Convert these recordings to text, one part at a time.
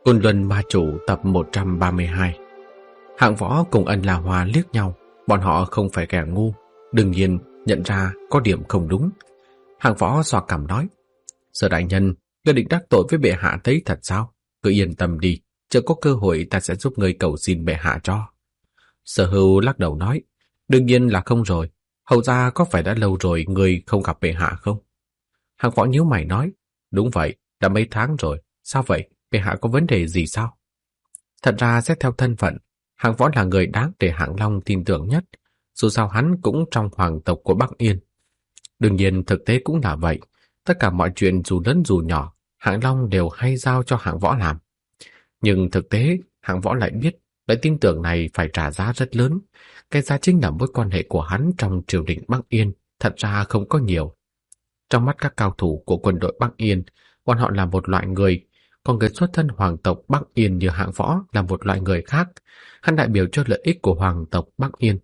Côn Luân Ma Chủ tập 132. Hạng Võ cùng Ân La Hoa liếc nhau, bọn họ không phải kẻ ngu, đương nhiên nhận ra có điểm không đúng. Hạng Võ xoa cằm nói: Sở đại nhân, ngươi định đắc tội với bệ hạ thấy thật sao? Cứ yên tâm đi, chờ có cơ hội ta sẽ giúp ngươi cầu xin bệ hạ cho. Sở Hưu lắc đầu nói: Đương nhiên là không rồi, hầu ra có phải đã lâu rồi ngươi không gặp bệ hạ không? Hạng Võ nhíu mày nói: Đúng vậy, đã mấy tháng rồi, sao vậy? Bệ hạ có vấn đề gì sao? Thật ra xét theo thân phận, Hạng Võ là người đáng để Hạng Long tin tưởng nhất, dù sao hắn cũng trong hoàng tộc của Bắc Yên. Đương nhiên thực tế cũng là vậy, tất cả mọi chuyện dù lớn dù nhỏ, Hạng Long đều hay giao cho Hạng Võ làm. Nhưng thực tế, Hạng Võ lại biết, lại tin tưởng này phải trả giá rất lớn. Cái giá chính là mối quan hệ của hắn trong triều đình Bắc Yên, thật ra không có nhiều. Trong mắt các cao thủ của quân đội Bắc Yên, bọn họ là một loại người, còn người xuất thân hoàng tộc Bắc Yên như Hạng Võ là một loại người khác. Hắn đại biểu cho lợi ích của hoàng tộc Bắc Yên.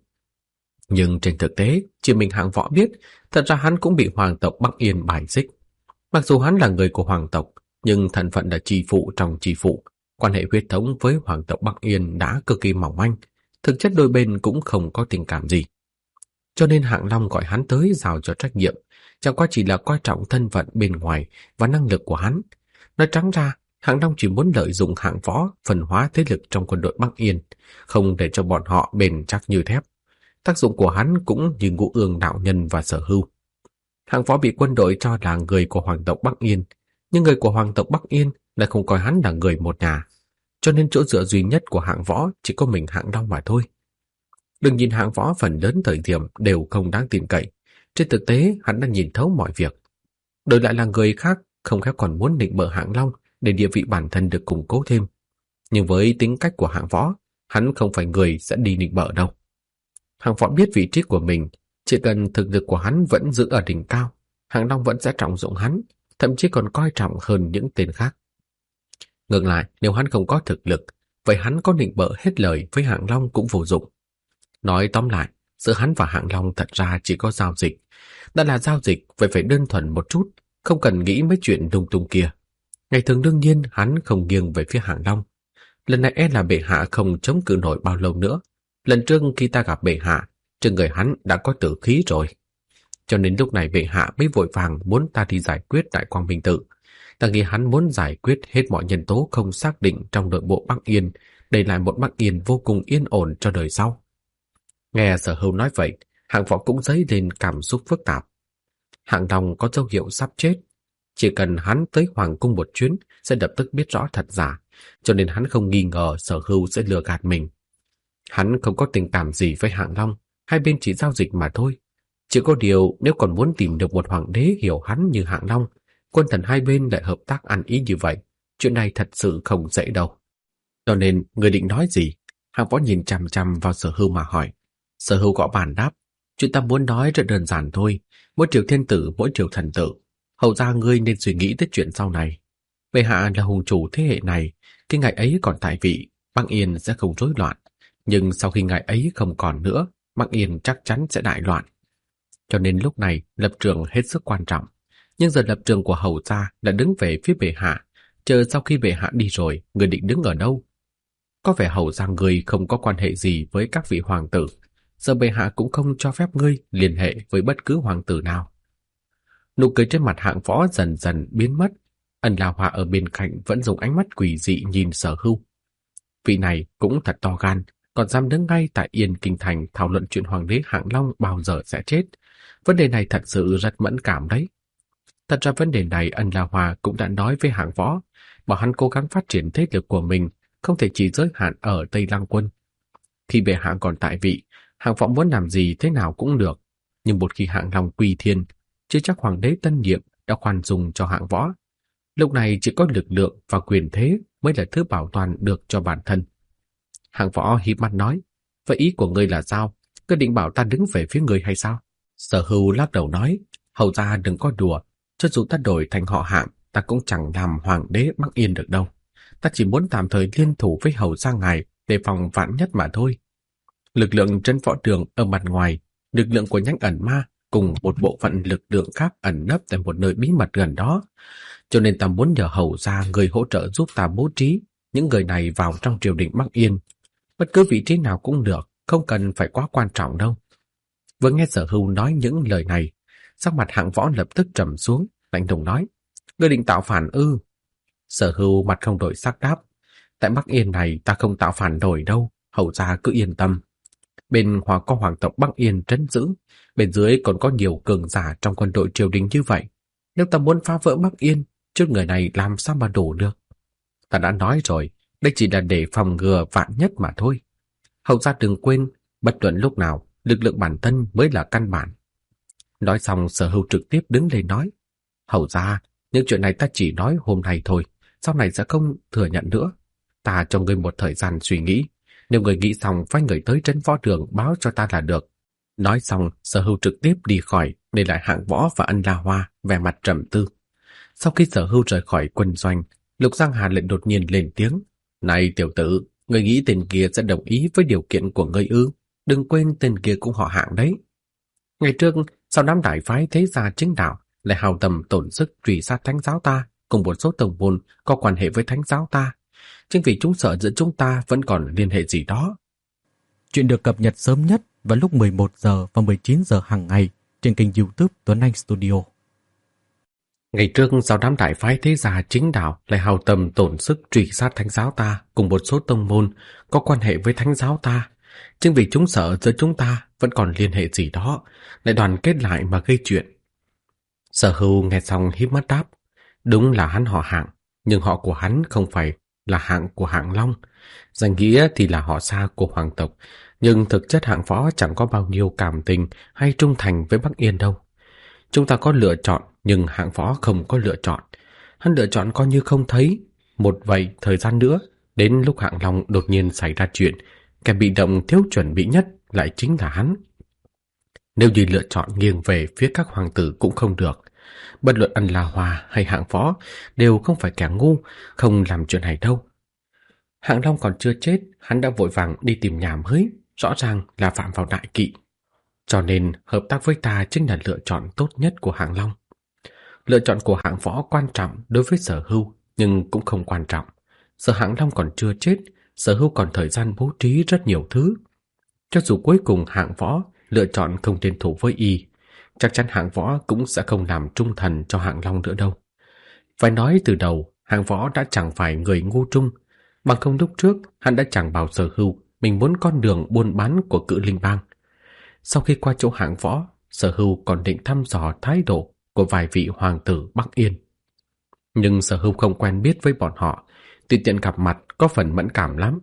Nhưng trên thực tế, chỉ mình Hạng Võ biết, thật ra hắn cũng bị hoàng tộc Bắc Yên bài xích. Mặc dù hắn là người của hoàng tộc, nhưng thân phận là tri phụ trong tri phụ, quan hệ huyết thống với hoàng tộc Bắc Yên đã cực kỳ mỏng manh, thực chất đôi bên cũng không có tình cảm gì. Cho nên Hạng Long gọi hắn tới giao cho trách nhiệm, chẳng qua chỉ là coi trọng thân phận bên ngoài và năng lực của hắn. Nói trắng ra, Hạng Long chỉ muốn lợi dụng Hạng Võ phân hóa thế lực trong quân đội Bắc Yên, không để cho bọn họ bền chắc như thép. Tác dụng của hắn cũng như Ngũ Ương đạo nhân và Sở Hưu. Hạng Võ bị quân đội cho là người của hoàng tộc Bắc Yên, nhưng người của hoàng tộc Bắc Yên lại không coi hắn là người một nhà, cho nên chỗ dựa duy nhất của Hạng Võ chỉ có mình Hạng Long mà thôi. Đừng nhìn Hạng Võ phần lớn thời điểm đều không đáng tin cậy, trên thực tế hắn đã nhìn thấu mọi việc. Đổi lại là người khác không khéo còn muốn định bợ Hạng Long để địa vị bản thân được củng cố thêm. Nhưng với tính cách của Hạng Võ, hắn không phải người sẽ đi định bợ đâu. Hạng Võ biết vị trí của mình, chỉ cần thực lực của hắn vẫn giữ ở đỉnh cao, Hạng Long vẫn sẽ trọng dụng hắn, thậm chí còn coi trọng hơn những tên khác. Ngược lại, nếu hắn không có thực lực, vậy hắn có định bợ hết lời với Hạng Long cũng vô dụng. Nói tóm lại, giữa hắn và Hạng Long thật ra chỉ có giao dịch. Đã là giao dịch, vậy phải đơn thuần một chút, không cần nghĩ mấy chuyện lung tung kia. Ngày thường đương nhiên hắn không nghiêng về phía Hạng Long. Lần này là bệ hạ không chống cự nổi bao lâu nữa. Lần trước khi ta gặp bệ hạ, trên người hắn đã có tử khí rồi. Cho nên lúc này bệ hạ mới vội vàng muốn ta đi giải quyết tại Quang Minh Tự. Ta nghĩ hắn muốn giải quyết hết mọi nhân tố không xác định trong nội bộ Bắc Yên, để lại một Bắc Yên vô cùng yên ổn cho đời sau. Nghe Sở Hưu nói vậy, Hạng Võ cũng dấy lên cảm xúc phức tạp. Hạng Long có dấu hiệu sắp chết. Chỉ cần hắn tới Hoàng cung một chuyến sẽ lập tức biết rõ thật giả, cho nên hắn không nghi ngờ Sở Hưu sẽ lừa gạt mình. Hắn không có tình cảm gì với Hạng Long, hai bên chỉ giao dịch mà thôi. Chỉ có điều nếu còn muốn tìm được một hoàng đế hiểu hắn như Hạng Long, quân thần hai bên lại hợp tác ăn ý như vậy, chuyện này thật sự không dễ đâu. Cho nên người định nói gì? Hạng Võ nhìn chằm chằm vào Sở Hưu mà hỏi. Sở Hưu gõ bàn đáp: Chuyện ta muốn nói rất đơn giản thôi, mỗi triều thiên tử, mỗi triều thần tử. Hầu ra ngươi nên suy nghĩ tới chuyện sau này. Bệ hạ là hùng chủ thế hệ này, khi ngài ấy còn tại vị, Bắc Yên sẽ không rối loạn. Nhưng sau khi ngài ấy không còn nữa, Bắc Yên chắc chắn sẽ đại loạn. Cho nên lúc này lập trường hết sức quan trọng. Nhưng giờ lập trường của hầu gia đã đứng về phía bệ hạ. Chờ sau khi bệ hạ đi rồi, người định đứng ở đâu? Có vẻ hầu gia người không có quan hệ gì với các vị hoàng tử. Giờ bệ hạ cũng không cho phép ngươi liên hệ với bất cứ hoàng tử nào. Nụ cười trên mặt Hạng Võ dần dần biến mất. Ân La Hoa ở bên cạnh vẫn dùng ánh mắt quỷ dị nhìn Sở Hưu. Vị này cũng thật to gan, còn dám đứng ngay tại Yên Kinh Thành thảo luận chuyện hoàng đế Hạng Long bao giờ sẽ chết. Vấn đề này thật sự rất mẫn cảm đấy. Thật ra vấn đề này Ân La Hoa cũng đã nói với Hạng Võ, bảo hắn cố gắng phát triển thế lực của mình, không thể chỉ giới hạn ở Tây Lăng Quân. Khi bệ hạ còn tại vị, Hạng Võ muốn làm gì thế nào cũng được, nhưng một khi Hạng Long quy thiên, chưa chắc hoàng đế tân nhiệm đã khoan dung cho Hạng Võ. Lúc này chỉ có lực lượng và quyền thế mới là thứ bảo toàn được cho bản thân. Hạng Võ híp mắt nói: Vậy ý của ngươi là sao? Ngươi định bảo ta đứng về phía ngươi hay sao? Sở Hưu lắc đầu nói: Hầu ra đừng có đùa, cho dù ta đổi thành họ Hạng, ta cũng chẳng làm hoàng đế Bắc Yên được đâu. Ta chỉ muốn tạm thời liên thủ với hầu gia ngài để phòng vạn nhất mà thôi. Lực lượng trên võ trường ở mặt ngoài, lực lượng của nhánh ẩn ma cùng một bộ phận lực lượng khác ẩn nấp tại một nơi bí mật gần đó. Cho nên ta muốn nhờ hầu gia người hỗ trợ giúp ta bố trí, những người này vào trong triều đình Bắc Yên. Bất cứ vị trí nào cũng được, không cần phải quá quan trọng đâu. Vừa nghe Sở Hưu nói những lời này, sắc mặt Hạng Võ lập tức trầm xuống, lạnh lùng nói: Ngươi định tạo phản ư? Sở Hưu mặt không đổi sắc đáp: Tại Bắc Yên này ta không tạo phản nổi đâu, hầu gia cứ yên tâm. Bên ngoài có hoàng tộc Bắc Yên trấn giữ, bên dưới còn có nhiều cường giả trong quân đội triều đình như vậy. Nếu ta muốn phá vỡ Bắc Yên, chút người này làm sao mà đủ được? Ta đã nói rồi, đây chỉ là để phòng ngừa vạn nhất mà thôi. Hầu gia đừng quên, bất luận lúc nào, lực lượng bản thân mới là căn bản. Nói xong, Sở Hưu trực tiếp đứng lên nói: Hầu gia, những chuyện này ta chỉ nói hôm nay thôi, sau này sẽ không thừa nhận nữa. Ta cho ngươi một thời gian suy nghĩ, nếu người nghĩ xong phái người tới trấn võ đường báo cho ta là được. Nói xong, Sở Hưu trực tiếp đi khỏi, để lại Hạng Võ và Ân La Hoa vẻ mặt trầm tư. Sau khi Sở Hưu rời khỏi quân doanh, Lục Giang Hà lại đột nhiên lên tiếng: Này tiểu tử, ngươi nghĩ tên kia sẽ đồng ý với điều kiện của ngươi ư? Đừng quên tên kia cũng họ Hạng đấy. Ngày trước, sau đám đại phái thế gia chính đạo lại hao tâm tổn sức truy sát thánh giáo ta, cùng một số tông môn có quan hệ với thánh giáo ta. Chính vì chúng sợ giữa chúng ta vẫn còn liên hệ gì đó. Chuyện được cập nhật sớm nhất vào lúc 11 giờ và 19 giờ hàng ngày trên kênh YouTube Tuấn Anh Studio. Ngày trước, sau đám đại phái thế gia chính đạo lại hao tâm tổn sức truy sát thánh giáo ta, cùng một số tông môn có quan hệ với thánh giáo ta. Chính vì chúng sợ giữa chúng ta vẫn còn liên hệ gì đó, lại đoàn kết lại mà gây chuyện. Sở Hưu nghe xong híp mắt đáp: Đúng là hắn họ Hạng, nhưng họ của hắn không phải là Hạng của Hạng Long. Danh nghĩa thì là họ xa của hoàng tộc, nhưng thực chất Hạng Võ chẳng có bao nhiêu cảm tình hay trung thành với Bắc Yên đâu. Chúng ta có lựa chọn, nhưng Hạng Võ không có lựa chọn. Hắn lựa chọn coi như không thấy. Một vậy thời gian nữa, đến lúc Hạng Long đột nhiên xảy ra chuyện, kẻ bị động thiếu chuẩn bị nhất lại chính là hắn. Nếu như lựa chọn nghiêng về phía các hoàng tử cũng không được. Bất luận Ân La Hoa hay Hạng Võ đều không phải kẻ ngu, không làm chuyện này đâu. Hạng Long còn chưa chết, hắn đã vội vàng đi tìm nhà mới, rõ ràng là phạm vào đại kỵ. Cho nên hợp tác với ta chính là lựa chọn tốt nhất của Hạng Long. Lựa chọn của Hạng Võ quan trọng đối với Sở Hưu, nhưng cũng không quan trọng. Sở Hạng Long còn chưa chết, Sở Hưu còn thời gian bố trí rất nhiều thứ. Cho dù cuối cùng Hạng Võ lựa chọn không liên thủ với y, chắc chắn Hạng Võ cũng sẽ không làm trung thần cho Hạng Long nữa đâu. Phải nói từ đầu, Hạng Võ đã chẳng phải người ngu trung, bằng không lúc trước hắn đã chẳng bảo Sở Hưu mình muốn con đường buôn bán của Cự Linh Bang. Sau khi qua chỗ Hạng Võ, Sở Hưu còn định thăm dò thái độ của vài vị hoàng tử Bắc Yên. Nhưng Sở Hưu không quen biết với bọn họ, tùy tiện gặp mặt có phần mẫn cảm lắm.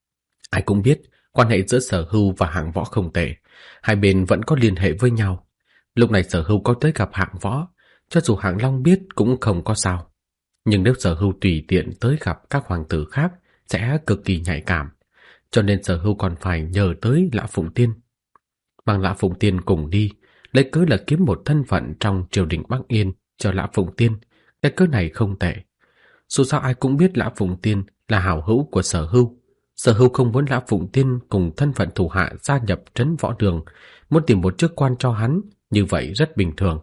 Ai cũng biết quan hệ giữa Sở Hưu và Hạng Võ không tệ, hai bên vẫn có liên hệ với nhau. Lúc này Sở Hưu có tới gặp Hạng Võ, cho dù Hạng Long biết cũng không có sao. Nhưng nếu Sở Hưu tùy tiện tới gặp các hoàng tử khác sẽ cực kỳ nhạy cảm, cho nên Sở Hưu còn phải nhờ tới Lã Phụng Tiên. Mang Lã Phụng Tiên cùng đi, lấy cớ là kiếm một thân phận trong triều đình Bắc Yên cho Lã Phụng Tiên. Cái cớ này không tệ. Dù sao ai cũng biết Lã Phụng Tiên là hảo hữu của Sở Hưu. Sở Hưu không muốn Lã Phụng Tiên cùng thân phận thủ hạ gia nhập trấn võ đường, muốn tìm một chức quan cho hắn, như vậy rất bình thường.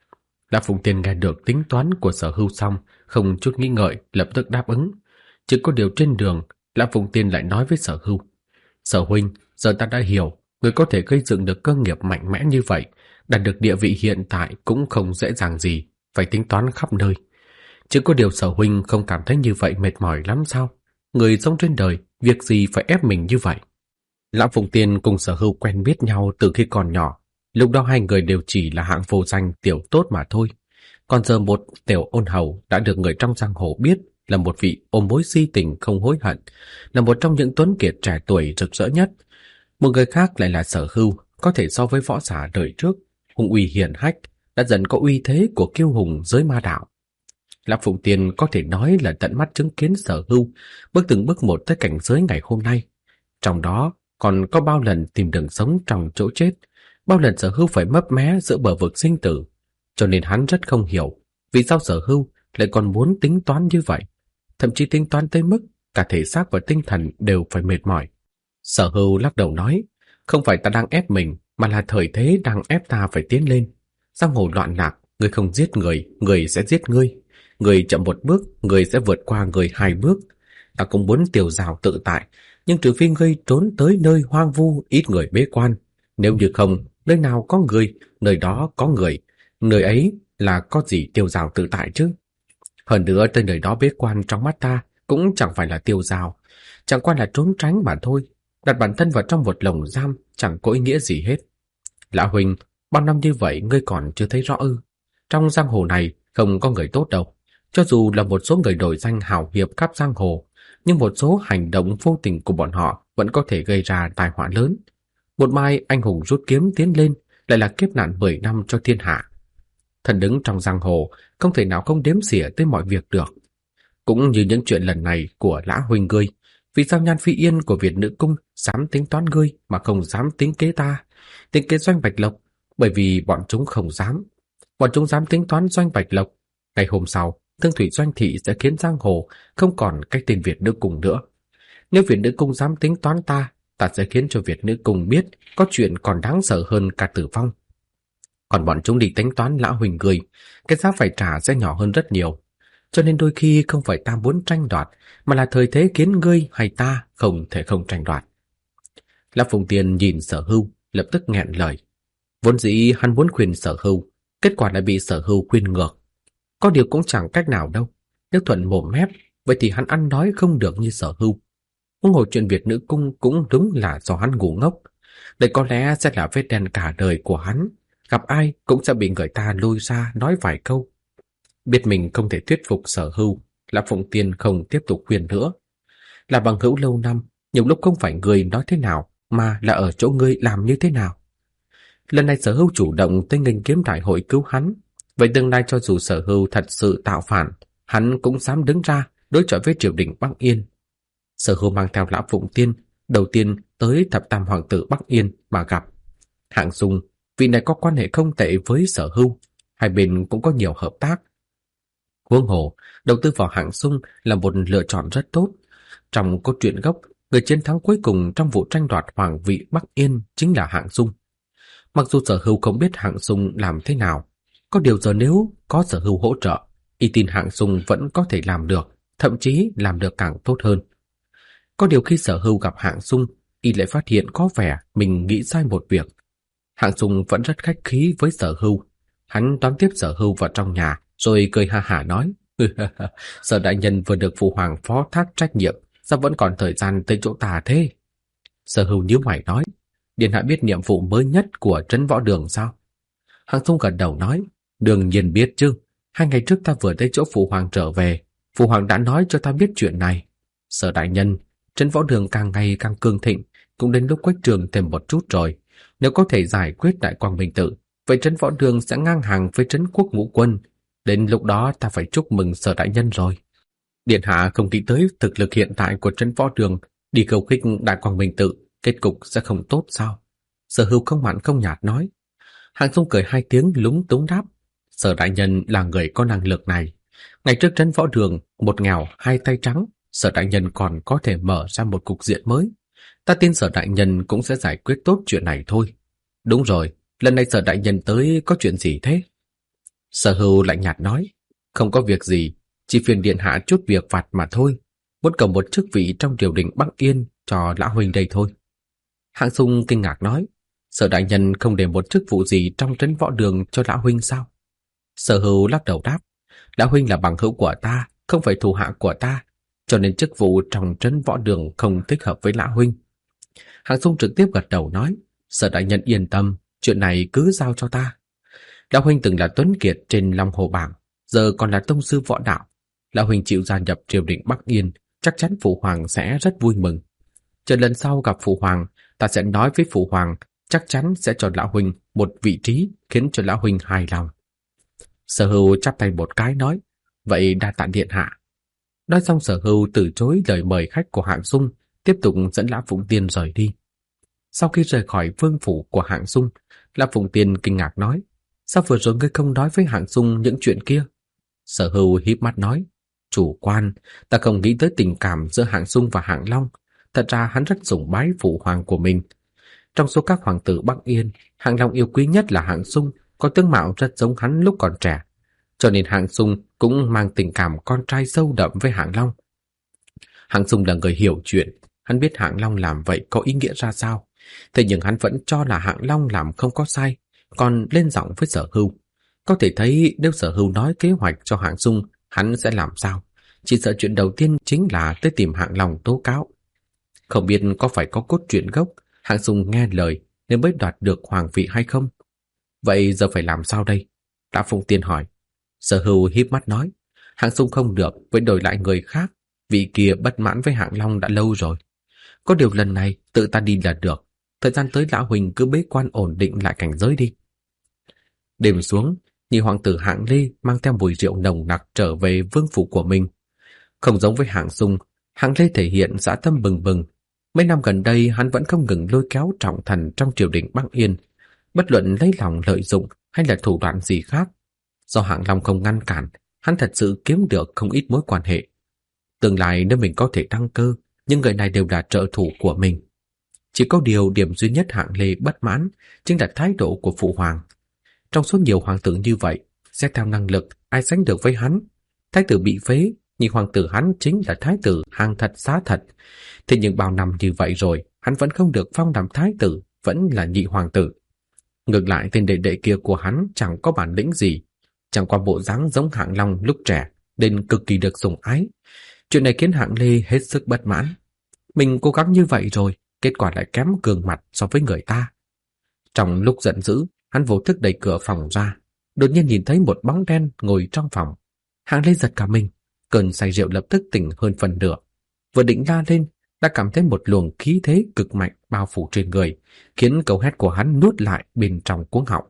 Lã Phụng Tiên nghe được tính toán của Sở Hưu xong, không chút nghi ngợi lập tức đáp ứng. Chỉ có điều trên đường, Lã Phụng Tiên lại nói với Sở Hưu: Sở huynh, giờ ta đã hiểu, người có thể gây dựng được cơ nghiệp mạnh mẽ như vậy, đạt được địa vị hiện tại cũng không dễ dàng gì, phải tính toán khắp nơi. Chỉ có điều Sở huynh không cảm thấy như vậy mệt mỏi lắm sao? Người sống trên đời, việc gì phải ép mình như vậy? Lã Phụng Tiên cùng Sở Hưu quen biết nhau từ khi còn nhỏ, lúc đó hai người đều chỉ là hạng vô danh tiểu tốt mà thôi. Còn giờ một tiểu ôn hầu đã được người trong giang hồ biết là một vị ôm mối si tình không hối hận, là một trong những tuấn kiệt trẻ tuổi rực rỡ nhất. Một người khác lại là Sở Hưu, có thể so với võ giả đời trước, hung uy hiển hách, đã dần có uy thế của kiêu hùng giới ma đạo. Lã Phụng Tiên có thể nói là tận mắt chứng kiến Sở Hưu bước từng bước một tới cảnh giới ngày hôm nay. Trong đó còn có bao lần tìm đường sống trong chỗ chết, bao lần Sở Hưu phải mấp mé giữa bờ vực sinh tử, cho nên hắn rất không hiểu vì sao Sở Hưu lại còn muốn tính toán như vậy, thậm chí tính toán tới mức cả thể xác và tinh thần đều phải mệt mỏi. Sở Hưu lắc đầu nói: Không phải ta đang ép mình, mà là thời thế đang ép ta phải tiến lên. Giang hồ loạn lạc, người không giết người, người sẽ giết ngươi. Người chậm một bước, người sẽ vượt qua người hai bước. ta cũng muốn tiêu dao tự tại, nhưng trừ phi ngươi trốn tới nơi hoang vu ít người bế quan. Nếu như không, nơi nào có người, nơi đó có người, nơi ấy là có gì tiêu dao tự tại chứ. Hơn nữa tới nơi đó bế quan trong mắt ta cũng chẳng phải là tiêu dao, chẳng qua là trốn tránh mà thôi. Đặt bản thân vào trong một lồng giam chẳng có ý nghĩa gì hết. Lão huynh, bao năm như vậy ngươi còn chưa thấy rõ ư? Trong giang hồ này không có người tốt đâu. Cho dù là một số người nổi danh hào hiệp khắp giang hồ, nhưng một số hành động vô tình của bọn họ vẫn có thể gây ra tai họa lớn. Một mai anh hùng rút kiếm tiến lên, lại là kiếp nạn 10 năm cho thiên hạ. Thần đứng trong giang hồ không thể nào không đếm xỉa tới mọi việc được. Cũng như những chuyện lần này của Lã huynh ngươi, vì sao Nhan Phi Yên của Việt Nữ Cung dám tính toán ngươi mà không dám tính kế ta, tính kế Doanh Bạch Lộc? Bởi vì bọn chúng không dám. Bọn chúng dám tính toán Doanh Bạch Lộc, ngày hôm sau Thương Thủy Doanh thị sẽ khiến giang hồ không còn cái tên Việt Nữ Cung nữa. Nếu Việt Nữ Cung dám tính toán ta, ta sẽ khiến cho Việt Nữ Cung biết có chuyện còn đáng sợ hơn cả tử vong. Còn bọn chúng đi tính toán Lã huynh ngươi, cái giá phải trả sẽ nhỏ hơn rất nhiều. Cho nên đôi khi không phải ta muốn tranh đoạt, mà là thời thế khiến ngươi hay ta không thể không tranh đoạt. Lã Phùng Tiên nhìn Sở Hưu, lập tức nghẹn lời. Vốn dĩ hắn muốn khuyên Sở Hưu, kết quả lại bị Sở Hưu khuyên ngược. Có điều cũng chẳng cách nào đâu. Nếu thuận mồm mép, vậy thì hắn ăn nói không được như Sở Hưu. Huống hồ chuyện Việt Nữ Cung cũng đúng là do hắn ngu ngốc. Đây có lẽ sẽ là vết đen cả đời của hắn. Gặp ai cũng sẽ bị người ta lôi ra nói vài câu. Biết mình không thể thuyết phục Sở Hưu, Lã Phụng Tiên không tiếp tục khuyên nữa. Là bằng hữu lâu năm, nhiều lúc không phải người nói thế nào, mà là ở chỗ ngươi làm như thế nào. Lần này Sở Hưu chủ động tới nghênh kiếm đại hội cứu hắn. Vậy tương lai cho dù Sở Hưu thật sự tạo phản, hắn cũng dám đứng ra đối chọi với triều đình Bắc Yên. Sở Hưu mang theo Lã Phụng Tiên đầu tiên tới thập tam hoàng tử Bắc Yên mà gặp. Hạng Dung, vị này có quan hệ không tệ với Sở Hưu, hai bên cũng có nhiều hợp tác. Huống hồ, đầu tư vào Hạng Dung là một lựa chọn rất tốt. Trong câu chuyện gốc, người chiến thắng cuối cùng trong vụ tranh đoạt hoàng vị Bắc Yên chính là Hạng Dung. Mặc dù Sở Hưu không biết Hạng Dung làm thế nào, có điều giờ nếu có Sở Hưu hỗ trợ, y tin Hạng Dung vẫn có thể làm được, thậm chí làm được càng tốt hơn. Có điều khi Sở Hưu gặp Hạng Dung, y lại phát hiện có vẻ mình nghĩ sai một việc. Hạng Dung vẫn rất khách khí với Sở Hưu. Hắn đón tiếp Sở Hưu vào trong nhà, rồi cười ha hả nói: Sở đại nhân vừa được phụ hoàng phó thác trách nhiệm, sao vẫn còn thời gian tới chỗ ta thế? Sở Hưu nhíu mày nói: Điện hạ biết nhiệm vụ mới nhất của trấn võ đường sao? Hạng Dung gật đầu nói: Đương nhiên biết chứ. 2 ngày trước ta vừa tới chỗ phụ hoàng trở về, phụ hoàng đã nói cho ta biết chuyện này. Sở đại nhân, trấn võ đường càng ngày càng cường thịnh, cũng đến lúc quách trường thêm một chút rồi. Nếu có thể giải quyết đại Quang Minh Tự, vậy trấn võ đường sẽ ngang hàng với trấn Quốc Ngũ Quân. Đến lúc đó ta phải chúc mừng Sở đại nhân rồi. Điện hạ không nghĩ tới thực lực hiện tại của trấn võ đường, đi cầu khích đại Quang Minh Tự, kết cục sẽ không tốt sao? Sở Hưu không mặn không nhạt nói. Hạng Dung cười 2 tiếng lúng túng đáp: Sở đại nhân là người có năng lực này. Ngày trước trấn võ đường, một nghèo 2 tay trắng, Sở đại nhân còn có thể mở ra một cục diện mới. Ta tin Sở đại nhân cũng sẽ giải quyết tốt chuyện này thôi. Đúng rồi, lần này Sở đại nhân tới có chuyện gì thế? Sở Hưu lạnh nhạt nói: Không có việc gì, chỉ phiền điện hạ chút việc vặt mà thôi. Muốn cầm một chức vị trong triều đình Bắc Yên cho Lã huynh đây thôi. Hạng Dung kinh ngạc nói: Sở đại nhân không để một chức vụ gì trong trấn võ đường cho Lã huynh sao? Sở Hưu lắc đầu đáp: Lã huynh là bằng hữu của ta, không phải thủ hạ của ta, cho nên chức vụ trong trấn võ đường không thích hợp với Lã huynh. Hạng Dung trực tiếp gật đầu nói: Sở đại nhân yên tâm, chuyện này cứ giao cho ta. Lã huynh từng là tuấn kiệt trên Long Hồ bảng, giờ còn là tông sư võ đạo. Lã huynh chịu gia nhập triều đình Bắc Yên, chắc chắn phụ hoàng sẽ rất vui mừng. Chờ lần sau gặp phụ hoàng, ta sẽ nói với phụ hoàng, chắc chắn sẽ cho Lã huynh một vị trí khiến cho Lã huynh hài lòng. Sở Hưu chắp tay một cái nói: Vậy đa tạ điện hạ. Nói xong Sở Hưu từ chối lời mời khách của Hạng Dung, tiếp tục dẫn Lã Phụng Tiên rời đi. Sau khi rời khỏi vương phủ của Hạng Dung, Lã Phụng Tiên kinh ngạc nói: Sao vừa rồi ngươi không nói với Hạng Dung những chuyện kia? Sở Hưu híp mắt nói: Chủ quan, ta không nghĩ tới tình cảm giữa Hạng Dung và Hạng Long. Thật ra hắn rất sủng bái phụ hoàng của mình. Trong số các hoàng tử Bắc Yên, Hạng Long yêu quý nhất là Hạng Dung, có tướng mạo rất giống hắn lúc còn trẻ. Cho nên Hạng Dung cũng mang tình cảm con trai sâu đậm với Hạng Long. Hạng Sung là người hiểu chuyện, hắn biết Hạng Long làm vậy có ý nghĩa ra sao. Thế nhưng hắn vẫn cho là Hạng Long làm không có sai, còn lên giọng với Sở Hưu. Có thể thấy nếu Sở Hưu nói kế hoạch cho Hạng Sung, hắn sẽ làm sao? Chỉ sợ chuyện đầu tiên chính là tới tìm Hạng Long tố cáo. Không biết có phải có cốt truyện gốc, Hạng Sung nghe lời nên mới đoạt được hoàng vị hay không? Vậy giờ phải làm sao đây? Tạ Phụng Tiên hỏi. Sở Hưu híp mắt nói, Hạng Sung không được, với đổi lại người khác. Vị kia bất mãn với Hạng Long đã lâu rồi. Có điều lần này tự ta đi là được. Thời gian tới lão huỳnh cứ bế quan ổn định lại cảnh giới đi. Đêm xuống, nhị hoàng tử Hạng Lê mang theo mùi rượu nồng nặc trở về vương phủ của mình. Không giống với Hạng Sung, Hạng Lê thể hiện dã tâm bừng bừng. Mấy năm gần đây hắn vẫn không ngừng lôi kéo trọng thần trong triều đình Bắc Yên, bất luận lấy lòng lợi dụng hay là thủ đoạn gì khác. Do Hạng Long không ngăn cản, hắn thật sự kiếm được không ít mối quan hệ. Tương lai nếu mình có thể đăng cơ, nhưng người này đều là trợ thủ của mình. Chỉ có điều điểm duy nhất Hạng Lê bất mãn chính là thái độ của phụ hoàng. Trong số nhiều hoàng tử như vậy, xét theo năng lực, ai sánh được với hắn? Thái tử bị phế, nhị hoàng tử hắn chính là thái tử hàng thật giá thật. Thế nhưng bao năm như vậy rồi, hắn vẫn không được phong làm thái tử, vẫn là nhị hoàng tử. Ngược lại tên đệ đệ kia của hắn chẳng có bản lĩnh gì, chẳng qua bộ dáng giống Hạng Long lúc trẻ, nên cực kỳ được sủng ái. Chuyện này khiến Hạng Lê hết sức bất mãn. Mình cố gắng như vậy rồi, kết quả lại kém gương mặt so với người ta. Trong lúc giận dữ, hắn vô thức đẩy cửa phòng ra, đột nhiên nhìn thấy một bóng đen ngồi trong phòng. Hạng Lê giật cả mình, cơn say rượu lập tức tỉnh hơn phần nửa. Vừa định la lên, đã cảm thấy một luồng khí thế cực mạnh bao phủ trên người, khiến câu hét của hắn nuốt lại bên trong cuống họng.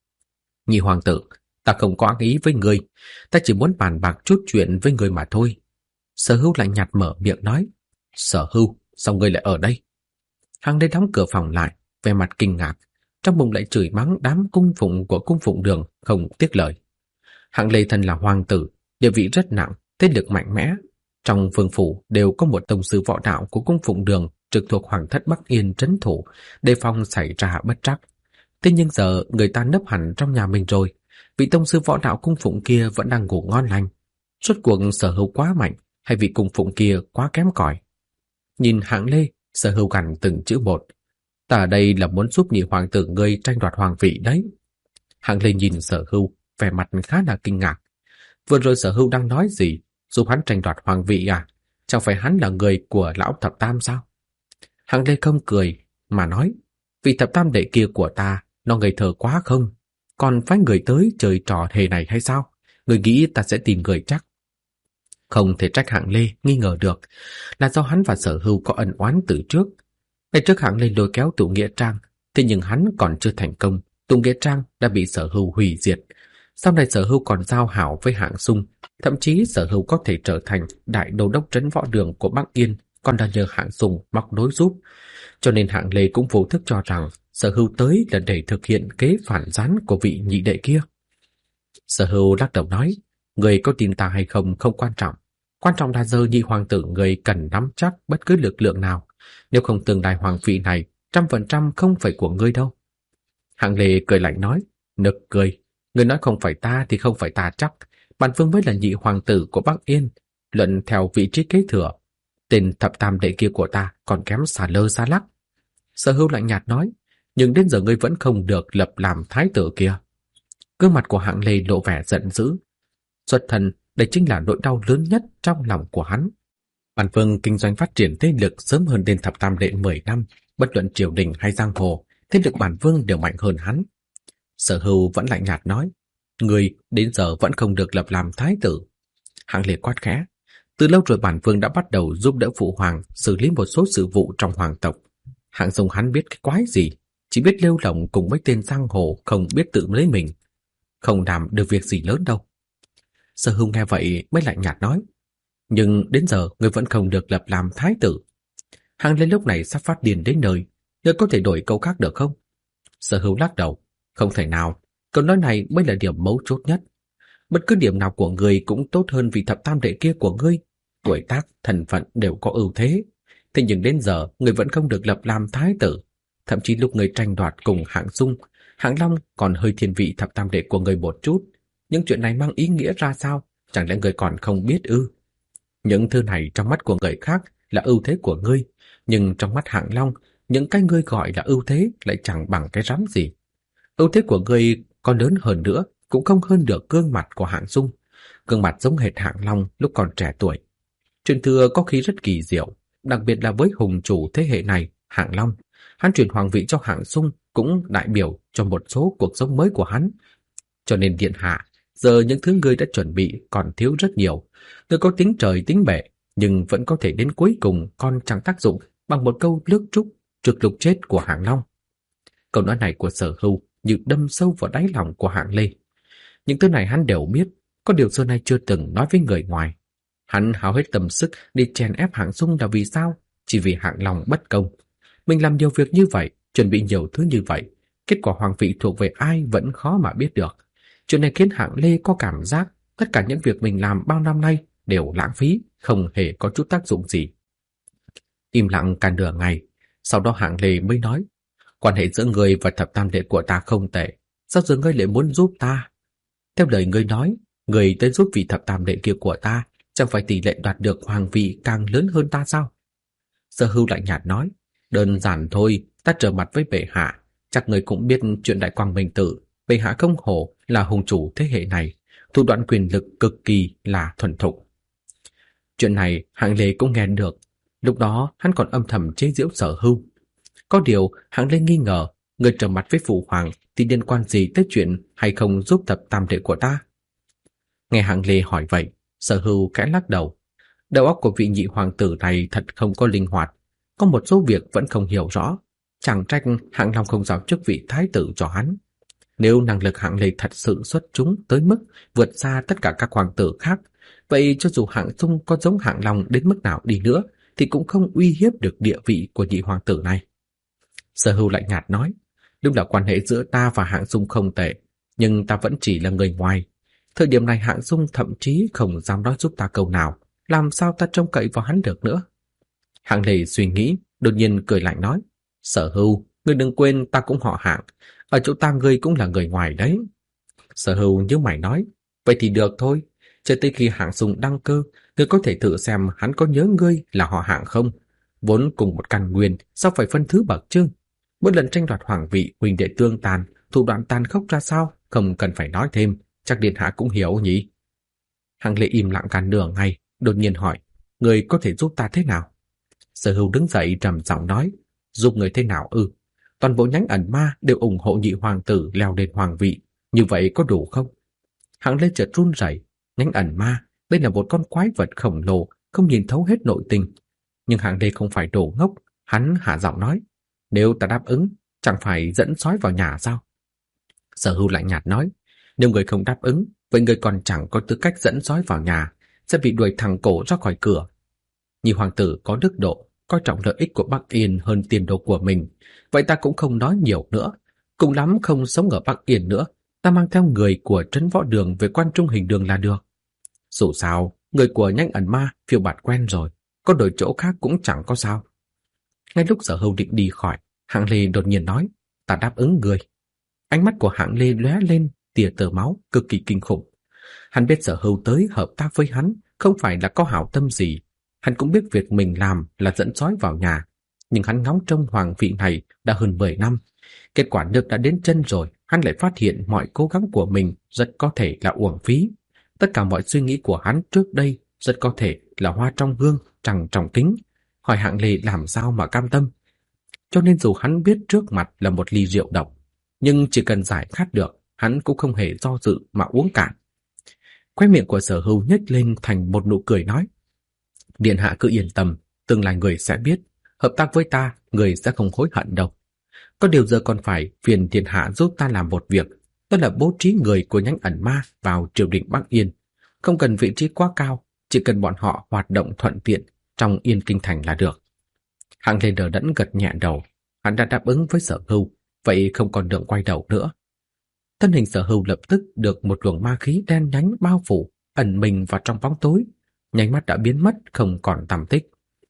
Nhị hoàng tử, ta không có ác ý với ngươi, ta chỉ muốn bàn bạc chút chuyện với ngươi mà thôi. Sở Hưu lạnh nhạt mở miệng nói. Sở Hưu, sao ngươi lại ở đây? Hạng Lê đóng cửa phòng lại, vẻ mặt kinh ngạc, trong bụng lại chửi mắng đám cung phụng của cung phụng Đường không tiếc lời. Hạng Lê thân là hoàng tử, địa vị rất nặng, thế lực mạnh mẽ. Trong vương phủ đều có một tông sư võ đạo của cung phụng Đường trực thuộc hoàng thất Bắc Yên trấn thủ, đề phòng xảy ra bất trắc. Thế nhưng giờ người ta nấp hẳn trong nhà mình rồi, vị tông sư võ đạo cung phụng kia vẫn đang ngủ ngon lành. Rốt cuộc Sở Hưu quá mạnh hay vị cung phụng kia quá kém cỏi? Nhìn Hạng Lê, Sở Hưu gằn từng chữ một. Ta ở đây là muốn giúp nhị hoàng tử ngươi tranh đoạt hoàng vị đấy. Hạng Lê nhìn Sở Hưu, vẻ mặt khá là kinh ngạc. Vừa rồi Sở Hưu đang nói gì? Giúp hắn tranh đoạt hoàng vị à? Chẳng phải hắn là người của lão thập tam sao? Hạng Lê không cười, mà nói, vị thập tam đệ kia của ta, nó ngây thơ quá không? Còn phái người tới chơi trò hề này hay sao? Người nghĩ ta sẽ tìm người chắc. Không thể trách Hạng Lê nghi ngờ được, là do hắn và Sở Hưu có ân oán từ trước. Ngày trước Hạng Lê lôi kéo Tụ Nghĩa Trang, thế nhưng hắn còn chưa thành công, Tụ Nghĩa Trang đã bị Sở Hưu hủy diệt. Sau này Sở Hưu còn giao hảo với Hạng Sung, thậm chí Sở Hưu có thể trở thành đại đô đốc trấn võ đường của Bắc Yên, còn đã nhờ Hạng Sung móc nối giúp. Cho nên Hạng Lê cũng vô thức cho rằng Sở Hưu tới là để thực hiện kế phản gián của vị nhị đệ kia. Sở Hưu lắc đầu nói, người có tin ta hay không không quan trọng. Quan trọng là giờ nhị hoàng tử người cần nắm chắc bất cứ lực lượng nào. Nếu không tương lai hoàng vị này 100% không phải của ngươi đâu. Hạng Lê cười lạnh nói, nực cười. Người nói không phải ta thì không phải ta chắc. Bản vương mới là nhị hoàng tử của Bắc Yên. Luận theo vị trí kế thừa, tên thập tam đệ kia của ta còn kém xà lơ xa lắc. Sở Hưu lạnh nhạt nói, nhưng đến giờ ngươi vẫn không được lập làm thái tử kia. Gương mặt của Hạng Lê lộ vẻ giận dữ. Xuất thân, đây chính là nỗi đau lớn nhất trong lòng của hắn. Bản vương kinh doanh phát triển thế lực sớm hơn tên thập tam đệ 10 năm, bất luận triều đình hay giang hồ, thế lực bản vương đều mạnh hơn hắn. Sở Hưu vẫn lạnh nhạt nói, người đến giờ vẫn không được lập làm thái tử. Hạng Lê quát khẽ, từ lâu rồi bản vương đã bắt đầu giúp đỡ phụ hoàng xử lý một số sự vụ trong hoàng tộc. Hạng Sung hắn biết cái quái gì, chỉ biết lêu lỏng cùng mấy tên giang hồ không biết tự lấy mình, không làm được việc gì lớn đâu. Sở Hưu nghe vậy mới lạnh nhạt nói, nhưng đến giờ người vẫn không được lập làm thái tử. Hạng Lê lúc này sắp phát điên đến nơi, người có thể đổi câu khác được không? Sở Hưu lắc đầu, không thể nào, câu nói này mới là điểm mấu chốt nhất. Bất cứ điểm nào của người cũng tốt hơn vị thập tam đệ kia của ngươi. Tuổi tác, thân phận đều có ưu thế. Thế nhưng đến giờ người vẫn không được lập làm thái tử. Thậm chí lúc người tranh đoạt cùng Hạng Sung, Hạng Long còn hơi thiên vị thập tam đệ của người một chút. Những chuyện này mang ý nghĩa ra sao? Chẳng lẽ người còn không biết ư? Những thứ này trong mắt của người khác là ưu thế của ngươi, nhưng trong mắt Hạng Long, những cái ngươi gọi là ưu thế lại chẳng bằng cái rắm gì. Ưu thế của ngươi có lớn hơn nữa cũng không hơn được gương mặt của Hạng Dung. Gương mặt giống hệt Hạng Long lúc còn trẻ tuổi. Truyền thừa có khí rất kỳ diệu, đặc biệt là với hùng chủ thế hệ này, Hạng Long. Hắn truyền hoàng vị cho Hạng Dung cũng đại biểu cho một số cuộc sống mới của hắn. Cho nên điện hạ, giờ những thứ ngươi đã chuẩn bị còn thiếu rất nhiều. Ngươi có tính trời tính bể, nhưng vẫn có thể đến cuối cùng còn chẳng tác dụng bằng một câu lước trúc trước lục chết của Hạng Long. Câu nói này của Sở Hưu như đâm sâu vào đáy lòng của Hạng Lê. Những thứ này hắn đều biết, có điều xưa nay chưa từng nói với người ngoài. Hắn hao hết tâm sức đi chèn ép Hạng Dung là vì sao? Chỉ vì Hạng Long bất công. Mình làm nhiều việc như vậy, chuẩn bị nhiều thứ như vậy, kết quả hoàng vị thuộc về ai vẫn khó mà biết được. Chuyện này khiến Hạng Lê có cảm giác tất cả những việc mình làm bao năm nay đều lãng phí, không hề có chút tác dụng gì. Im lặng cả nửa ngày, sau đó Hạng Lê mới nói, quan hệ giữa ngươi và thập tam đệ của ta không tệ, sao giờ ngươi lại muốn giúp ta? Theo lời ngươi nói, ngươi tới giúp vị thập tam đệ kia của ta, chẳng phải tỷ lệ đoạt được hoàng vị càng lớn hơn ta sao? Sở Hưu lạnh nhạt nói, đơn giản thôi, ta trở mặt với bệ hạ, chắc ngươi cũng biết chuyện Đại Quang Minh Tử, bệ hạ không hổ là hùng chủ thế hệ này, thủ đoạn quyền lực cực kỳ là thuần thục. Chuyện này Hạng Lê cũng nghe được, lúc đó hắn còn âm thầm chế giễu Sở Hưu. Có điều Hạng Lê nghi ngờ, người trở mặt với phụ hoàng thì liên quan gì tới chuyện hay không giúp thập tam đệ của ta? Nghe Hạng Lê hỏi vậy, Sở Hưu khẽ lắc đầu. Đầu óc của vị nhị hoàng tử này thật không có linh hoạt, có một số việc vẫn không hiểu rõ, chẳng trách Hạng Long không giao chức vị thái tử cho hắn. Nếu năng lực Hạng Lê thật sự xuất chúng tới mức vượt xa tất cả các hoàng tử khác, vậy cho dù Hạng Dung có giống Hạng Long đến mức nào đi nữa thì cũng không uy hiếp được địa vị của nhị hoàng tử này. Sở Hưu lạnh nhạt nói, đúng là quan hệ giữa ta và Hạng Dung không tệ, nhưng ta vẫn chỉ là người ngoài. Thời điểm này Hạng Dung thậm chí không dám nói giúp ta câu nào, làm sao ta trông cậy vào hắn được nữa? Hạng Lê suy nghĩ, đột nhiên cười lạnh nói, Sở Hưu, ngươi đừng quên ta cũng họ Hạng, ở chỗ ta ngươi cũng là người ngoài đấy. Sở Hưu nhíu mày nói, vậy thì được thôi, chờ tới khi Hạng Dung đăng cơ, ngươi có thể thử xem hắn có nhớ ngươi là họ Hạng không? Vốn cùng một căn nguyên, sao phải phân thứ bậc chứ? Mỗi lần tranh đoạt hoàng vị, huynh đệ tương tàn, thủ đoạn tàn khốc ra sao, không cần phải nói thêm, chắc điện hạ cũng hiểu nhỉ? Hạng Lê im lặng cả nửa ngày, đột nhiên hỏi, người có thể giúp ta thế nào? Sở Hưu đứng dậy trầm giọng nói, giúp người thế nào ư? Toàn bộ nhánh ẩn ma đều ủng hộ nhị hoàng tử leo lên hoàng vị, như vậy có đủ không? Hạng Lê chợt run rẩy, nhánh ẩn ma, đây là một con quái vật khổng lồ, không nhìn thấu hết nội tình. Nhưng Hạng Lê không phải đồ ngốc, hắn hạ giọng nói, nếu ta đáp ứng, chẳng phải dẫn sói vào nhà sao? Sở Hưu lạnh nhạt nói, nếu người không đáp ứng, vậy người còn chẳng có tư cách dẫn sói vào nhà, sẽ bị đuổi thẳng cổ ra khỏi cửa. Nhị hoàng tử có đức độ, coi trọng lợi ích của Bắc Yên hơn tiền đồ của mình, vậy ta cũng không nói nhiều nữa. Cùng lắm không sống ở Bắc Yên nữa, ta mang theo người của Trấn Võ Đường về Quan Trung Hình Đường là được. Dù sao, người của nhánh ẩn ma phiêu bạt quen rồi, có đổi chỗ khác cũng chẳng có sao. Ngay lúc Sở Hưu định đi khỏi, Hạng Lê đột nhiên nói, ta đáp ứng người. Ánh mắt của Hạng Lê lóe lên tia tơ máu cực kỳ kinh khủng. Hắn biết Sở Hưu tới hợp tác với hắn không phải là có hảo tâm gì. Hắn cũng biết việc mình làm là dẫn sói vào nhà, nhưng hắn ngóng trông hoàng vị này đã hơn 10 năm. Kết quả nước đã đến chân rồi, hắn lại phát hiện mọi cố gắng của mình rất có thể là uổng phí. Tất cả mọi suy nghĩ của hắn trước đây rất có thể là hoa trong gương, trăng trong kính. Hỏi Hạng Lê làm sao mà cam tâm. Cho nên dù hắn biết trước mặt là một ly rượu độc, nhưng chỉ cần giải khát được, hắn cũng không hề do dự mà uống cạn. Khóe miệng của Sở Hưu nhếch lên thành một nụ cười nói, điện hạ cứ yên tâm, tương lai người sẽ biết, hợp tác với ta, người sẽ không hối hận đâu. Có điều giờ còn phải phiền điện hạ giúp ta làm một việc, đó là bố trí người của nhánh ẩn ma vào triều đình Bắc Yên. Không cần vị trí quá cao, chỉ cần bọn họ hoạt động thuận tiện trong Yên Kinh Thành là được. Hạng Lê đờ đẫn gật nhẹ đầu, hắn đã đáp ứng với Sở Hưu, vậy không còn đường quay đầu nữa. Thân hình Sở Hưu lập tức được một luồng ma khí đen nhánh bao phủ, ẩn mình vào trong bóng tối, nháy mắt đã biến mất không còn tăm tích.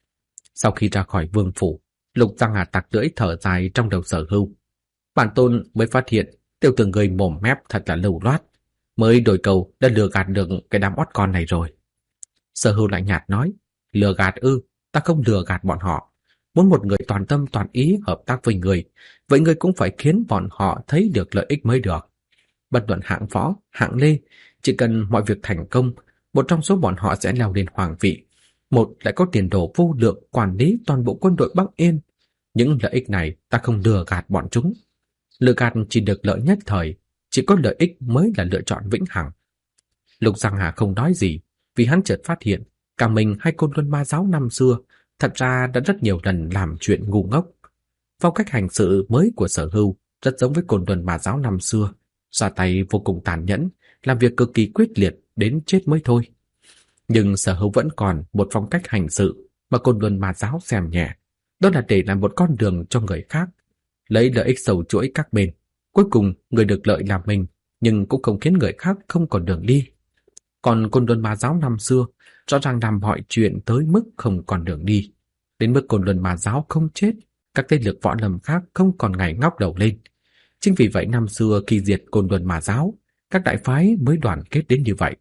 Sau khi ra khỏi vương phủ, Lục Giang Hà tặc lưỡi thở dài trong đầu Sở Hưu. Bản tôn mới phát hiện tiểu tử người mồm mép thật là lưu loát, mới đổi cầu đã lừa gạt được cái đám ót con này rồi. Sở Hưu lạnh nhạt nói, lừa gạt ư? ta không lừa gạt bọn họ. Muốn một người toàn tâm toàn ý hợp tác với người, vậy người cũng phải khiến bọn họ thấy được lợi ích mới được. Bất luận hạng võ, hạng lê, chỉ cần mọi việc thành công, một trong số bọn họ sẽ leo lên hoàng vị. Một lại có tiền đồ vô lượng quản lý toàn bộ quân đội Bắc Yên. Những lợi ích này ta không lừa gạt bọn chúng. Lừa gạt chỉ được lợi nhất thời, chỉ có lợi ích mới là lựa chọn vĩnh hằng. Lục Giang Hà không nói gì, vì hắn chợt phát hiện cả mình hay Côn Luân Ma giáo năm xưa thật ra đã rất nhiều lần làm chuyện ngu ngốc. Phong cách hành sự mới của Sở Hưu rất giống với Côn Luân Ma giáo năm xưa, ra tay vô cùng tàn nhẫn, làm việc cực kỳ quyết liệt đến chết mới thôi. Nhưng Sở Hưu vẫn còn một phong cách hành sự mà Côn Luân Ma giáo xem nhẹ, đó là để làm một con đường cho người khác, lấy lợi ích sầu chuỗi các bên. Cuối cùng người được lợi là mình, nhưng cũng không khiến người khác không còn đường đi. Còn Côn Luân Ma giáo năm xưa rõ ràng làm mọi chuyện tới mức không còn đường đi, đến mức Côn Luân Ma giáo không chết, các thế lực võ lâm khác không còn ngày ngóc đầu lên. Chính vì vậy năm xưa khi diệt Côn Luân Ma giáo, các đại phái mới đoàn kết đến như vậy.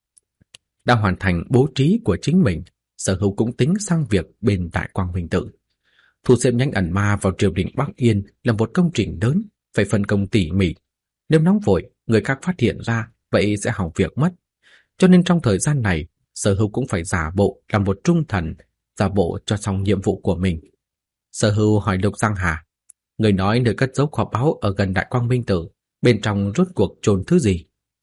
Đã hoàn thành bố trí của chính mình, Sở Hữu cũng tính sang việc bên Đại Quang Minh Tự. Thu xếp nhánh ẩn ma vào triều đình Bắc Yên là một công trình lớn, phải phân công tỉ mỉ. Nếu nóng vội, người khác phát hiện ra, vậy sẽ hỏng việc mất. Cho nên trong thời gian này, Sở Hữu cũng phải giả bộ làm một trung thần, giả bộ cho xong nhiệm vụ của mình. Sở Hữu hỏi Lục Giang Hà, người nói nơi cất giấu kho báu ở gần Đại Quang Minh Tự, bên trong rốt cuộc chôn thứ gì?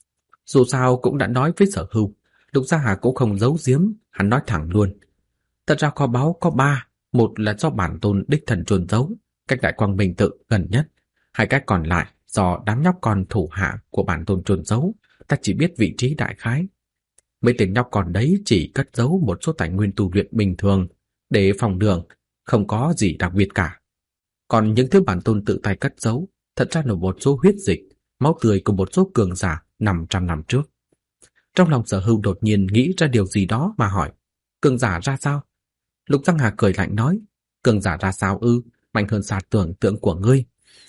Dù sao cũng đã nói với Sở Hữu, Lục Giang Hà cũng không giấu giếm, hắn nói thẳng luôn. Thật ra kho báu có 3, một là do bản tôn đích thần chôn giấu, cách Đại Quang Minh Tự gần nhất. 2 cách còn lại do đám nhóc con thủ hạ của bản tôn chôn giấu, ta chỉ biết vị trí đại khái. Mấy tên nhóc con đấy chỉ cất giấu một số tài nguyên tu luyện bình thường để phòng đường, không có gì đặc biệt cả. Còn những thứ bản tôn tự tay cất giấu, thật ra là một số huyết dịch, máu tươi của một số cường giả 500 năm trước. Trong lòng Sở Hữu đột nhiên nghĩ ra điều gì đó mà hỏi, cường giả ra sao? Lục Giang Hà cười lạnh nói, cường giả ra sao ư, mạnh hơn xa tưởng tượng của ngươi.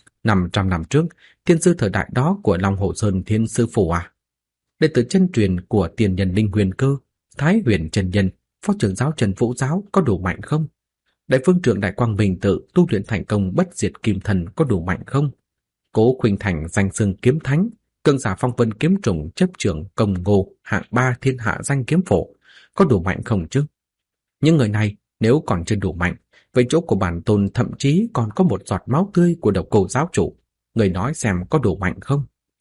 500 năm trước, thiên sư thời đại đó của Long Hồ Sơn Thiên Sư Phủ à? Đệ tử chân truyền của tiền nhân Linh Huyền Cơ, Thái Huyền chân nhân, phó trưởng giáo Trần Vũ giáo có đủ mạnh không? Đại phương trưởng Đại Quang Minh Tự tu luyện thành công bất diệt kim thần có đủ mạnh không? Cố Khuynh Thành danh xưng kiếm thánh, cường giả Phong Vân kiếm trùng chấp trưởng Công Ngô hạng 3 thiên hạ danh kiếm phổ có đủ mạnh không chứ? Những người này nếu còn chưa đủ mạnh, vậy chỗ của bản tôn thậm chí còn có một giọt máu tươi của Độc Cô giáo chủ, người nói xem có đủ mạnh không?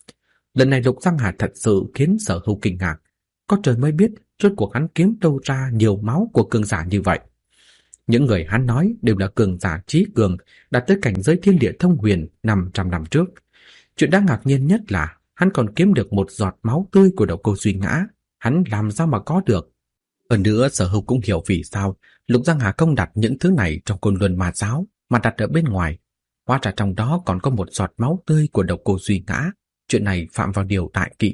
Lần này Lục Giang Hà thật sự khiến Sở Hữu kinh ngạc, có trời mới biết rốt cuộc hắn kiếm đâu ra nhiều máu của cường giả như vậy. Những người hắn nói đều là cường giả trí cường, đạt tới cảnh giới thiên địa thông huyền 500 năm trước. Chuyện đáng ngạc nhiên nhất là hắn còn kiếm được một giọt máu tươi của Độc Cô Duy Ngã, hắn làm sao mà có được? Hơn nữa Sở Hữu cũng hiểu vì sao Lục Giang Hà không đặt những thứ này trong Côn Luân Ma giáo mà đặt ở bên ngoài. Hóa ra trong đó còn có một giọt máu tươi của Độc Cô Duy Ngã, chuyện này phạm vào điều đại kỵ.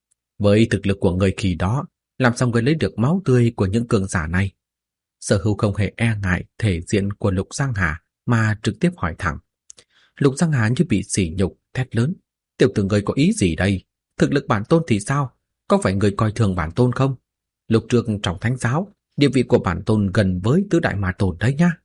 Với thực lực của người khi đó, làm sao người lấy được máu tươi của những cường giả này? Sở Hữu không hề e ngại thể diện của Lục Giang Hà mà trực tiếp hỏi thẳng. Lục Giang Hà như bị sỉ nhục, thét lớn, tiểu tử người có ý gì đây? Thực lực bản tôn thì sao? Có phải người coi thường bản tôn không? Lúc trước trong thánh giáo, địa vị của bản tôn gần với tứ đại ma tôn đấy nhá.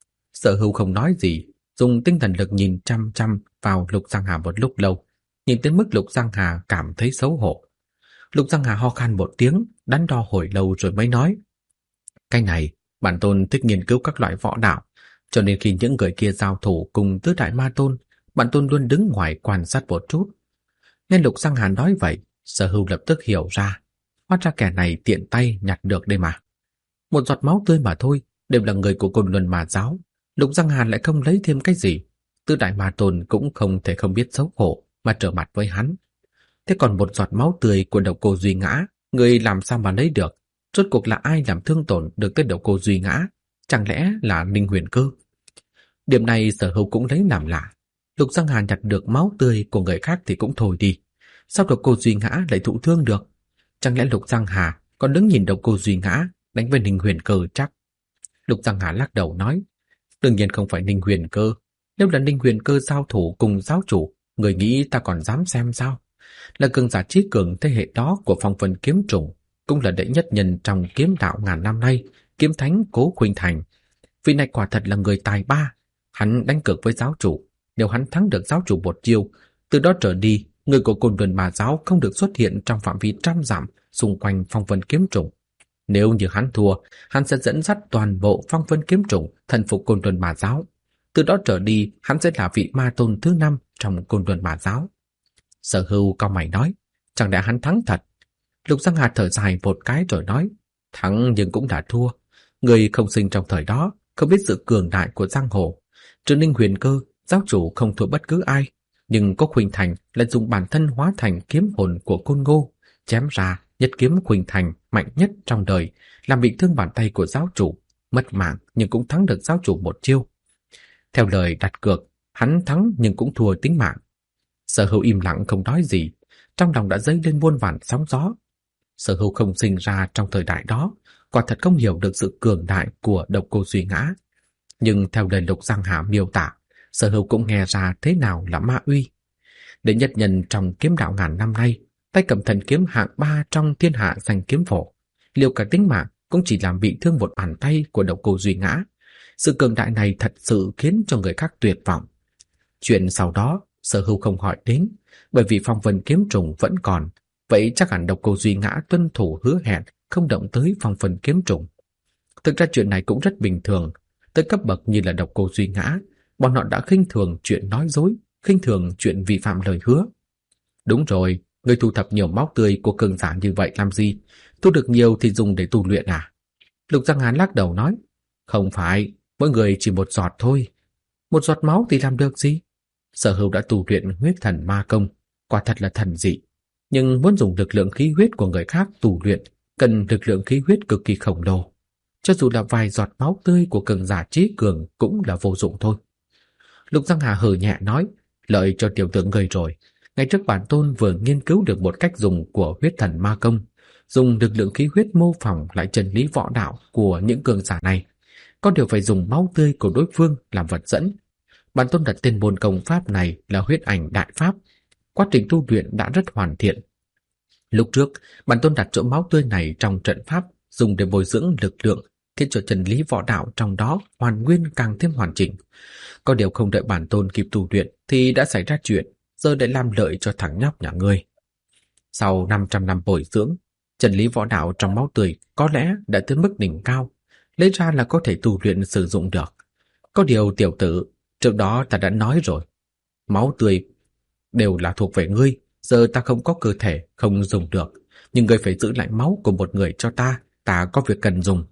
Sở Hữu không nói gì, dùng tinh thần lực nhìn chăm chăm vào Lục Giang Hà một lúc lâu, nhìn tới mức Lục Giang Hà cảm thấy xấu hổ. Lục Giang Hà ho khan một tiếng, đắn đo hồi lâu rồi mới nói, cái này, bản tôn thích nghiên cứu các loại võ đạo, cho nên khi những người kia giao thủ cùng tứ đại ma tôn, bản tôn luôn đứng ngoài quan sát một chút. Nghe Lục Giang Hà nói vậy, Sở Hữu lập tức hiểu ra, hóa ra kẻ này tiện tay nhặt được đây mà. Một giọt máu tươi mà thôi, đều là người của Côn Luân Ma giáo, Lục Giang Hà lại không lấy thêm cái gì, tứ đại ma tôn cũng không thể không biết xấu hổ mà trở mặt với hắn. Thế còn một giọt máu tươi của Độc Cô Duy Ngã, người làm sao mà lấy được? Rốt cuộc là ai làm thương tổn được tới Độc Cô Duy Ngã? Chẳng lẽ là Ninh Huyền Cơ? Điểm này Sở Hữu cũng lấy làm lạ. Lục Giang Hà nhặt được máu tươi của người khác thì cũng thôi đi, sao Độc Cô Duy Ngã lại thụ thương được? Chẳng lẽ Lục Giang Hà còn đứng nhìn Độc Cô Duy Ngã đánh với Ninh Huyền Cơ chắc? Lục Giang Hà lắc đầu nói, đương nhiên không phải Ninh Huyền Cơ. Nếu là Ninh Huyền Cơ giao thủ cùng giáo chủ, người nghĩ ta còn dám xem sao? Là cường giả trí cường thế hệ đó của Phong Vân kiếm trùng, cũng là đệ nhất nhân trong kiếm đạo ngàn năm nay, kiếm thánh Cố Khuynh Thành. Vị này quả thật là người tài ba. Hắn đánh cược với giáo chủ, nếu hắn thắng được giáo chủ một chiêu, từ đó trở đi, người của Côn Luân Ma giáo không được xuất hiện trong phạm vi trăm dặm xung quanh Phong Vân kiếm trùng. Nếu như hắn thua, hắn sẽ dẫn dắt toàn bộ Phong Vân kiếm trùng thần phục Côn Luân Ma giáo. Từ đó trở đi, hắn sẽ là vị ma tôn thứ 5 trong Côn Luân Ma giáo. Sở Hưu cau mày nói, chẳng lẽ hắn thắng thật? Lục Giang Hà thở dài một cái rồi nói, thắng nhưng cũng đã thua. Người không sinh trong thời đó, không biết sự cường đại của giang hồ. Trừ Ninh Huyền Cơ, giáo chủ không thua bất cứ ai, nhưng có Khuynh Thành lại dùng bản thân hóa thành kiếm hồn của Côn Ngô, chém ra nhất kiếm Khuynh Thành mạnh nhất trong đời, làm bị thương bàn tay của giáo chủ, mất mạng nhưng cũng thắng được giáo chủ một chiêu. Theo lời đặt cược, hắn thắng nhưng cũng thua tính mạng. Sở Hưu im lặng không nói gì, trong lòng đã dấy lên muôn vàn sóng gió. Sở Hưu không sinh ra trong thời đại đó, quả thật không hiểu được sự cường đại của Độc Cô Duy Ngã. Nhưng theo lời Lục Giang Hà miêu tả, Sở Hưu cũng nghe ra thế nào là ma uy. Đệ nhất nhân trong kiếm đạo ngàn năm nay, tay cầm thần kiếm hạng 3 trong thiên hạ giành kiếm phổ, liều cả tính mạng cũng chỉ làm bị thương một bàn tay của Độc Cô Duy Ngã. Sự cường đại này thật sự khiến cho người khác tuyệt vọng. Chuyện sau đó, Sở Hưu không hỏi đến, bởi vì Phong Vân kiếm trùng vẫn còn, vậy chắc hẳn Độc Cô Duy Ngã tuân thủ hứa hẹn không động tới Phong Vân kiếm trùng. Thực ra chuyện này cũng rất bình thường, tới cấp bậc như là Độc Cô Duy Ngã, bọn họ đã khinh thường chuyện nói dối, khinh thường chuyện vi phạm lời hứa. Đúng rồi, người thu thập nhiều máu tươi của cường giả như vậy làm gì? Thu được nhiều thì dùng để tu luyện à? Lục Giang Hán lắc đầu nói, không phải, mỗi người chỉ một giọt thôi. Một giọt máu thì làm được gì? Sở Hưu đã tu luyện huyết thần ma công, quả thật là thần dị. Nhưng muốn dùng lực lượng khí huyết của người khác tu luyện, cần lực lượng khí huyết cực kỳ khổng lồ. Cho dù là vài giọt máu tươi của cường giả trí cường cũng là vô dụng thôi. Lục Giang Hà hừ nhẹ nói, lợi cho tiểu tử người rồi. Ngày trước bản tôn vừa nghiên cứu được một cách dùng của huyết thần ma công, dùng lực lượng khí huyết mô phỏng lại chân lý võ đạo của những cường giả này. Có điều phải dùng máu tươi của đối phương làm vật dẫn. Bản tôn đặt tên môn công pháp này là huyết ảnh đại pháp. Quá trình tu luyện đã rất hoàn thiện. Lúc trước, bản tôn đặt chỗ máu tươi này trong trận pháp dùng để bồi dưỡng lực lượng, khiến cho chân lý võ đạo trong đó hoàn nguyên càng thêm hoàn chỉnh. Có điều không đợi bản tôn kịp tu luyện thì đã xảy ra chuyện, giờ để làm lợi cho thằng nhóc nhà ngươi. Sau 500 năm bồi dưỡng, chân lý võ đạo trong máu tươi có lẽ đã tới mức đỉnh cao, lấy ra là có thể tu luyện sử dụng được. Có điều tiểu tử, trước đó ta đã nói rồi, máu tươi đều là thuộc về ngươi, giờ ta không có cơ thể, không dùng được, nhưng ngươi phải giữ lại máu của một người cho ta, ta có việc cần dùng.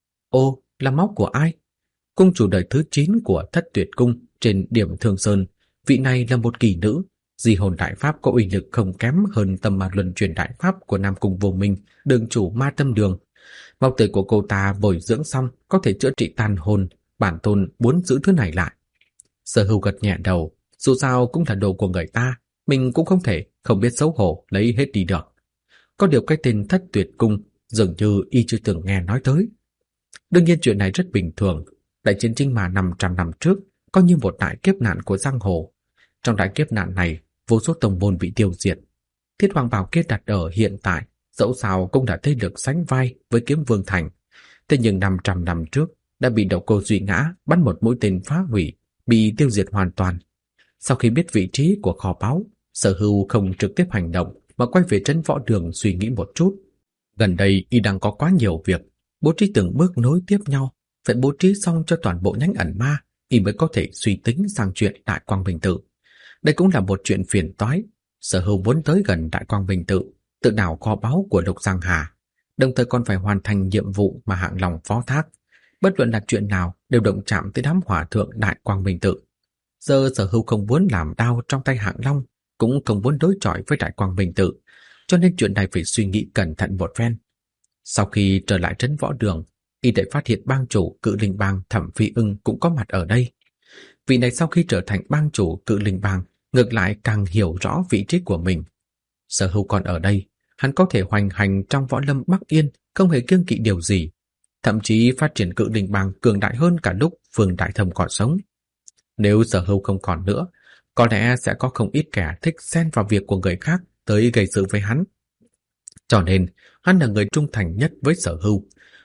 Ô, là máu của ai? Cung chủ đời thứ 9 của Thất Tuyệt Cung trên điểm Thương Sơn, vị này là một kỳ nữ, di hồn đại pháp có uy lực không kém hơn Tâm Ma Luân Chuyển đại pháp của Nam Cung Vô Minh, đường chủ Ma Tâm Đường. Máu tươi của cô ta bồi dưỡng xong có thể chữa trị tàn hồn, bản tôn muốn giữ thứ này lại. Sở Hưu gật nhẹ đầu, dù sao cũng là đồ của người ta, mình cũng không thể không biết xấu hổ lấy hết đi được. Có điều cái tên Thất Tuyệt Cung dường như y chưa từng nghe nói tới. Đương nhiên chuyện này rất bình thường. Đại chiến Trinh Ma 500 năm trước có như một đại kiếp nạn của giang hồ. Trong đại kiếp nạn này, vô số tông môn bị tiêu diệt. Thiết Hoàng Bảo kia đặt ở hiện tại, dẫu sao cũng đã thế lực sánh vai với Kiếm Vương Thành. Thế nhưng 500 năm trước đã bị Độc Cô Duy Ngã bắn một mũi tên phá hủy, bị tiêu diệt hoàn toàn. Sau khi biết vị trí của kho báu, Sở Hưu không trực tiếp hành động mà quay về trấn võ đường suy nghĩ một chút. Gần đây y đang có quá nhiều việc, bố trí từng bước nối tiếp nhau, phải bố trí xong cho toàn bộ nhánh ẩn ma, y mới có thể suy tính sang chuyện Đại Quang Minh Tự. Đây cũng là một chuyện phiền toái. Sở Hưu muốn tới gần Đại Quang Minh Tự, tự đào kho báu của Lục Giang Hà, đồng thời còn phải hoàn thành nhiệm vụ mà Hạng Long phó thác. Bất luận là chuyện nào đều động chạm tới đám hòa thượng Đại Quang Minh Tự. Giờ Sở Hưu không muốn làm đao trong tay Hạng Long, cũng không muốn đối chọi với Đại Quang Minh Tự, cho nên chuyện này phải suy nghĩ cẩn thận một phen. Sau khi trở lại trấn võ đường, y đã phát hiện bang chủ Cự Linh Bang Thẩm Phi Ưng cũng có mặt ở đây. Vị này sau khi trở thành bang chủ Cự Linh Bang, ngược lại càng hiểu rõ vị trí của mình. Sở Hưu còn ở đây, hắn có thể hoành hành trong võ lâm Bắc Yên, không hề kiêng kỵ điều gì, thậm chí phát triển Cự Linh Bang cường đại hơn cả lúc Vương Đại Thâm còn sống. Nếu Sở Hưu không còn nữa, có lẽ sẽ có không ít kẻ thích xen vào việc của người khác tới gây sự với hắn. Cho nên, hắn là người trung thành nhất với Sở Hưu.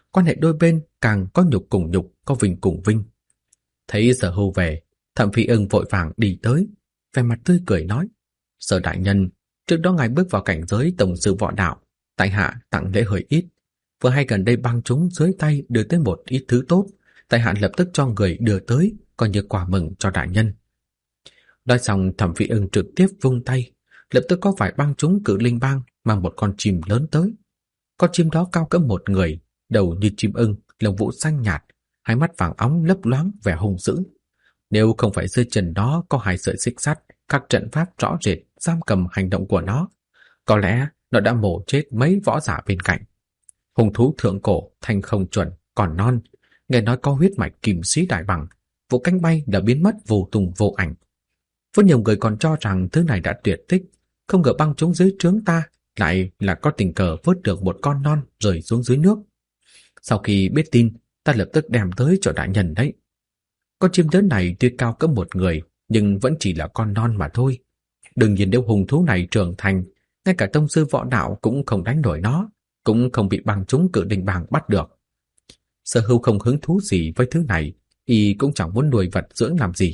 quan hệ đôi bên càng có nhục cùng nhục, có vinh cùng vinh. Thấy Sở Hưu về, Thẩm Phi Ưng vội vàng đi tới, vẻ mặt tươi cười nói: Sở đại nhân, trước đó ngài bước vào cảnh giới tổng sư võ đạo, tại hạ tặng lễ hơi ít, vừa hay gần đây bang chúng dưới tay đưa tới một ít thứ tốt, tại hạ lập tức cho người đưa tới, coi như quà mừng cho đại nhân. Nói xong, Thẩm Phi Ưng trực tiếp vung tay, lập tức có vài bang chúng Cự Linh bang mang một con chim lớn tới. Con chim đó cao cỡ một người, đầu như chim ưng, lông vũ xanh nhạt, hai mắt vàng óng lấp loáng vẻ hung dữ. Nếu không phải dưới chân đó có hai sợi xích sắt, các trận pháp rõ rệt giam cầm hành động của nó, có lẽ nó đã mổ chết mấy võ giả bên cạnh. Hung thú thượng cổ, thanh không chuẩn, còn non, nghe nói có huyết mạch kim sĩ đại bằng, vụ cánh bay đã biến mất vô tung vô ảnh. Rất nhiều người còn cho rằng thứ này đã tuyệt tích, không ngờ băng chúng dưới trướng ta lại là có tình cờ vớt được một con non rơi xuống dưới nước. Sau khi biết tin, ta lập tức đem tới cho đại nhân đấy. Con chim lớn này tuy cao cỡ một người, nhưng vẫn chỉ là con non mà thôi. Đương nhiên nếu hung thú này trưởng thành, ngay cả tông sư võ đạo cũng không đánh nổi nó, cũng không bị bang chúng Cự Linh bang bắt được. Sở Hưu không hứng thú gì với thứ này, y cũng chẳng muốn nuôi vật dưỡng làm gì.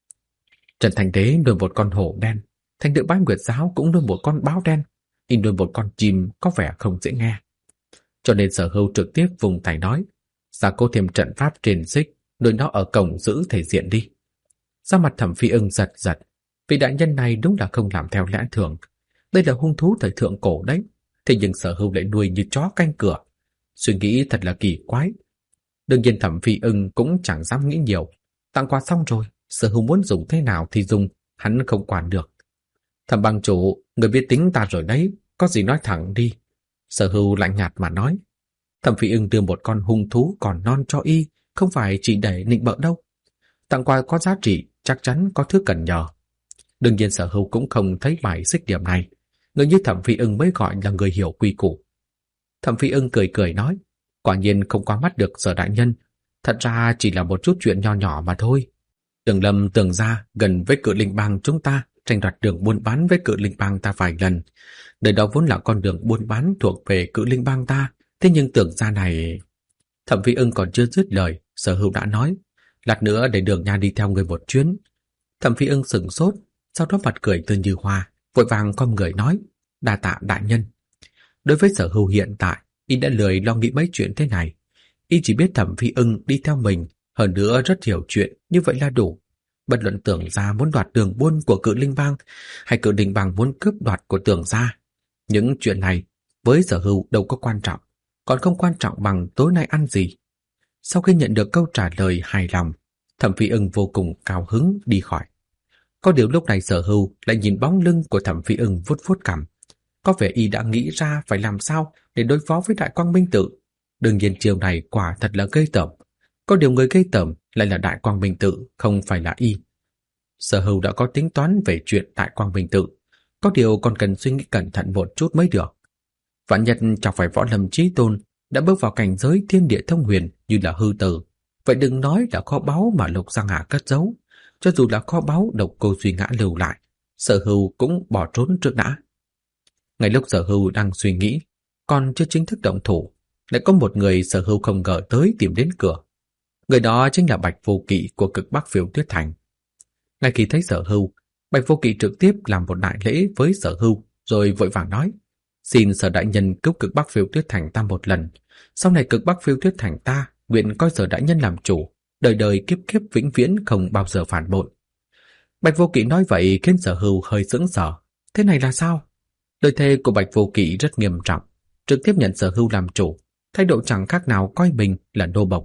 Trần Thành Đế nuôi một con hổ đen, Thành Nữ Bái Nguyệt Giáo cũng nuôi một con báo đen, y nuôi một con chim có vẻ không dễ nghe. Cho nên Sở Hưu trực tiếp vùng tay nói: "Gia cố thêm trận pháp trên xích, nuôi nó ở cổng giữ thể diện đi." Da mặt Thẩm Phi Ưng giật giật, vị đại nhân này đúng là không làm theo lẽ thường. Đây là hung thú thời thượng cổ đấy, thế nhưng Sở Hưu lại nuôi như chó canh cửa. Suy nghĩ thật là kỳ quái. Đương nhiên Thẩm Phi Ưng cũng chẳng dám nghĩ nhiều. Tặng quà xong rồi, Sở Hưu muốn dùng thế nào thì dùng, hắn không quản được. Thẩm bang chủ, người biết tính ta rồi đấy, có gì nói thẳng đi. Sở Hưu lạnh nhạt mà nói. Thẩm Phi Ưng đưa một con hung thú còn non cho y, không phải chỉ để nịnh bợ đâu. Tặng quà có giá trị, chắc chắn có thứ cần nhờ. Đương nhiên Sở Hưu cũng không thấy bài xích điểm này. Người như Thẩm Phi Ưng mới gọi là người hiểu quy củ. Thẩm Phi Ưng cười cười nói: "Quả nhiên không qua mắt được Sở đại nhân. Thật ra chỉ là một chút chuyện nho nhỏ mà thôi. Tưởng Lâm Tưởng gia gần với Cự Linh bang chúng ta, tranh đoạt đường buôn bán với Cự Linh bang ta vài lần. Đời đó vốn là con đường buôn bán thuộc về Cự Linh bang ta, thế nhưng Tưởng gia này..." Thẩm Phi Ưng còn chưa dứt lời, Sở Hưu đã nói: "Lát nữa để Đường Nha đi theo người một chuyến." Thẩm Phi Ưng sững sốt, sau đó mặt cười tươi như hoa, vội vàng khom người nói: "Đa tạ đại nhân." Đối với Sở Hưu hiện tại, y đã lười lo nghĩ mấy chuyện thế này. Y chỉ biết Thẩm Phi Ưng đi theo mình, hơn nữa rất hiểu chuyện, như vậy là đủ. Bất luận Tưởng gia muốn đoạt đường buôn của Cự Linh bang hay Cự Linh bang muốn cướp đoạt của Tưởng gia, những chuyện này với Sở Hưu đâu có quan trọng, còn không quan trọng bằng tối nay ăn gì. Sau khi nhận được câu trả lời hài lòng, Thẩm Phi Ưng vô cùng cao hứng đi khỏi. Có điều lúc này Sở Hưu lại nhìn bóng lưng của Thẩm Phi Ưng vuốt vuốt cằm. Có vẻ y đã nghĩ ra phải làm sao để đối phó với Đại Quang Minh Tự. Đương nhiên chiều này quả thật là gây tởm. Có điều người gây tởm lại là Đại Quang Minh Tự, không phải là y. Sở Hưu đã có tính toán về chuyện Đại Quang Minh Tự, có điều còn cần suy nghĩ cẩn thận một chút mới được. Vạn nhất chẳng phải Võ Lâm Chí Tôn đã bước vào cảnh giới thiên địa thông huyền như là hư tử, vậy đừng nói là kho báu mà Lục Giang Hà cất giấu, cho dù là kho báu Độc Cô Duy Ngã lưu lại, Sở Hưu cũng bỏ trốn trước đã. Ngay lúc Sở Hưu đang suy nghĩ, còn chưa chính thức động thủ, lại có một người Sở Hưu không ngờ tới tìm đến cửa. Người đó chính là Bạch Vô Kỵ của Cực Bắc Phiêu Tuyết Thành. Ngay khi thấy Sở Hưu, Bạch Vô Kỵ trực tiếp làm một đại lễ với Sở Hưu, rồi vội vàng nói: "Xin Sở đại nhân cứu Cực Bắc Phiêu Tuyết Thành ta một lần. Sau này Cực Bắc Phiêu Tuyết Thành ta nguyện coi Sở đại nhân làm chủ, đời đời kiếp kiếp vĩnh viễn không bao giờ phản bội." Bạch Vô Kỵ nói vậy khiến Sở Hưu hơi sững sờ. Thế này là sao? Lời thề của Bạch Vô Kỵ rất nghiêm trọng, trực tiếp nhận Sở Hưu làm chủ, thái độ chẳng khác nào coi mình là nô bộc.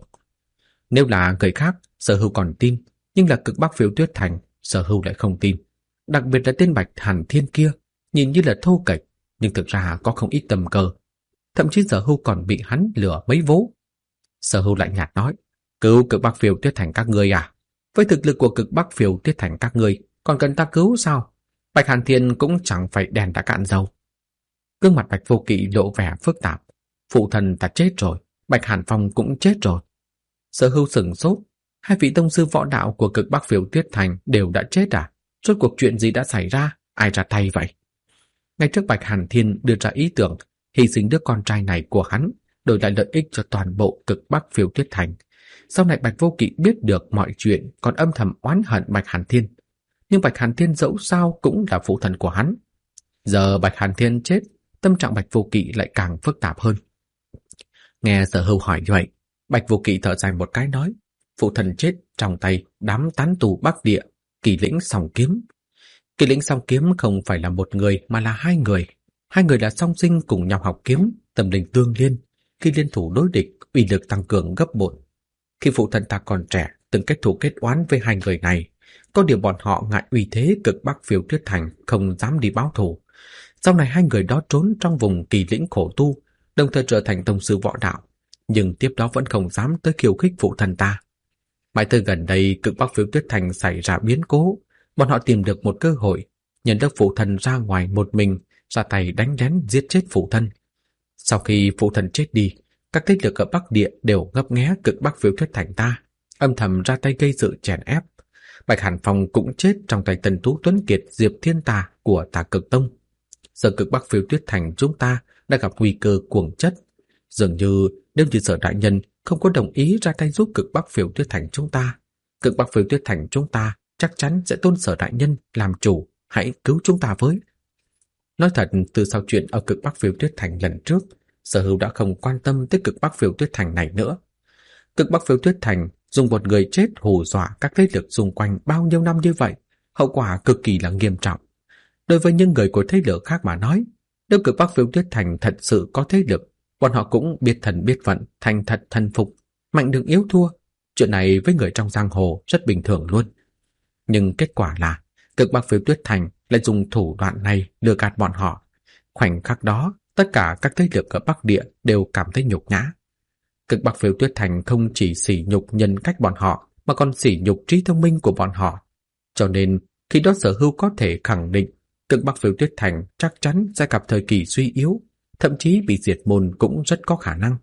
Nếu là người khác, Sở Hưu còn tin, nhưng là Cực Bắc Phiêu Tuyết Thành, Sở Hưu lại không tin. Đặc biệt là tên Bạch Hàn Thiên kia, nhìn như là thô kệch, nhưng thực ra có không ít tầm cơ. Thậm chí Sở Hưu còn bị hắn lừa mấy vố. Sở Hưu lạnh nhạt nói: "Cứu Cực Bắc Phiêu Tuyết Thành các ngươi à? Với thực lực của Cực Bắc Phiêu Tuyết Thành các ngươi, còn cần ta cứu sao? Bạch Hàn Thiên cũng chẳng phải đèn đã cạn dầu." Gương mặt Bạch Vô Kỵ lộ vẻ phức tạp. Phụ thần ta chết rồi, Bạch Hàn Phong cũng chết rồi. Sở Hưu sửng sốt, hai vị tông sư võ đạo của Cực Bắc Phiêu Tuyết Thành đều đã chết à? Rốt cuộc chuyện gì đã xảy ra? Ai ra tay vậy? Ngay trước Bạch Hàn Thiên đưa ra ý tưởng hy sinh đứa con trai này của hắn, đổi lại lợi ích cho toàn bộ cực Bắc Phiêu Tuyết Thành. Sau này Bạch Vô Kỵ biết được mọi chuyện còn âm thầm oán hận Bạch Hàn Thiên. Nhưng Bạch Hàn Thiên dẫu sao cũng là phụ thần của hắn. Giờ Bạch Hàn Thiên chết, tâm trạng Bạch Vô Kỵ lại càng phức tạp hơn. Nghe Sở Hưu hỏi như vậy, Bạch Vô Kỵ thở dài một cái nói, phụ thần chết trong tay đám tán tù Bắc Địa, Kỳ Lĩnh Song Kiếm. Kỳ Lĩnh Song Kiếm không phải là một người mà là hai người. Hai người là song sinh cùng nhau học kiếm, tâm linh tương liên. Khi liên thủ đối địch, uy lực tăng cường gấp bội. Khi phụ thần ta còn trẻ, từng kết thù kết oán với hai người này. Có điều bọn họ ngại uy thế cực Bắc Phiêu Tuyết Thành, không dám đi báo thù. Sau này hai người đó trốn trong vùng Kỳ Lĩnh khổ tu, đồng thời trở thành tông sư võ đạo. Nhưng tiếp đó vẫn không dám tới khiêu khích phụ thần ta. Mãi tới gần đây, cực Bắc Phiêu Tuyết Thành xảy ra biến cố. Bọn họ tìm được một cơ hội, nhận được phụ thần ra ngoài một mình, ra tay đánh lén giết chết phụ thân. Sau khi phụ thần chết đi, các thế lực ở Bắc Địa đều ngấp nghé cực Bắc Phiêu Tuyết Thành ta, âm thầm ra tay gây sự chèn ép. Bạch Hàn Phong cũng chết trong tay Tần Tú Tuấn Kiệt Diệp Thiên Tà của Tà Cực Tông. Giờ cực Bắc Phiêu Tuyết Thành chúng ta đã gặp nguy cơ cuồng chất. Dường như nếu như Sở đại nhân không có đồng ý ra tay giúp cực Bắc Phiêu Tuyết Thành chúng ta, cực Bắc Phiêu Tuyết Thành chúng ta chắc chắn sẽ tôn Sở đại nhân làm chủ, hãy cứu chúng ta với. Nói thật, từ sau chuyện ở cực Bắc Phiêu Tuyết Thành lần trước, Sở Hưu đã không quan tâm tới cực Bắc Phiêu Tuyết Thành này nữa. Cực Bắc Phiêu Tuyết Thành dùng một người chết hù dọa các thế lực xung quanh bao nhiêu năm như vậy, hậu quả cực kỳ là nghiêm trọng. Đối với những người của thế lực khác mà nói, nếu cực Bắc Phiêu Tuyết Thành thật sự có thế lực, bọn họ cũng biết thần biết vận, thành thật thần phục, mạnh đừng yếu thua. Chuyện này với người trong giang hồ rất bình thường luôn. Nhưng kết quả là cực Bắc Phiêu Tuyết Thành lại dùng thủ đoạn này lừa gạt bọn họ. Khoảnh khắc đó, tất cả các thế lực ở Bắc Địa đều cảm thấy nhục nhã. Cực Bắc Phiêu Tuyết Thành không chỉ sỉ nhục nhân cách bọn họ, mà còn sỉ nhục trí thông minh của bọn họ. Cho nên, khi đó Sở Hưu có thể khẳng định cực Bắc Phiêu Tuyết Thành chắc chắn sẽ gặp thời kỳ suy yếu, thậm chí bị diệt môn cũng rất có khả năng.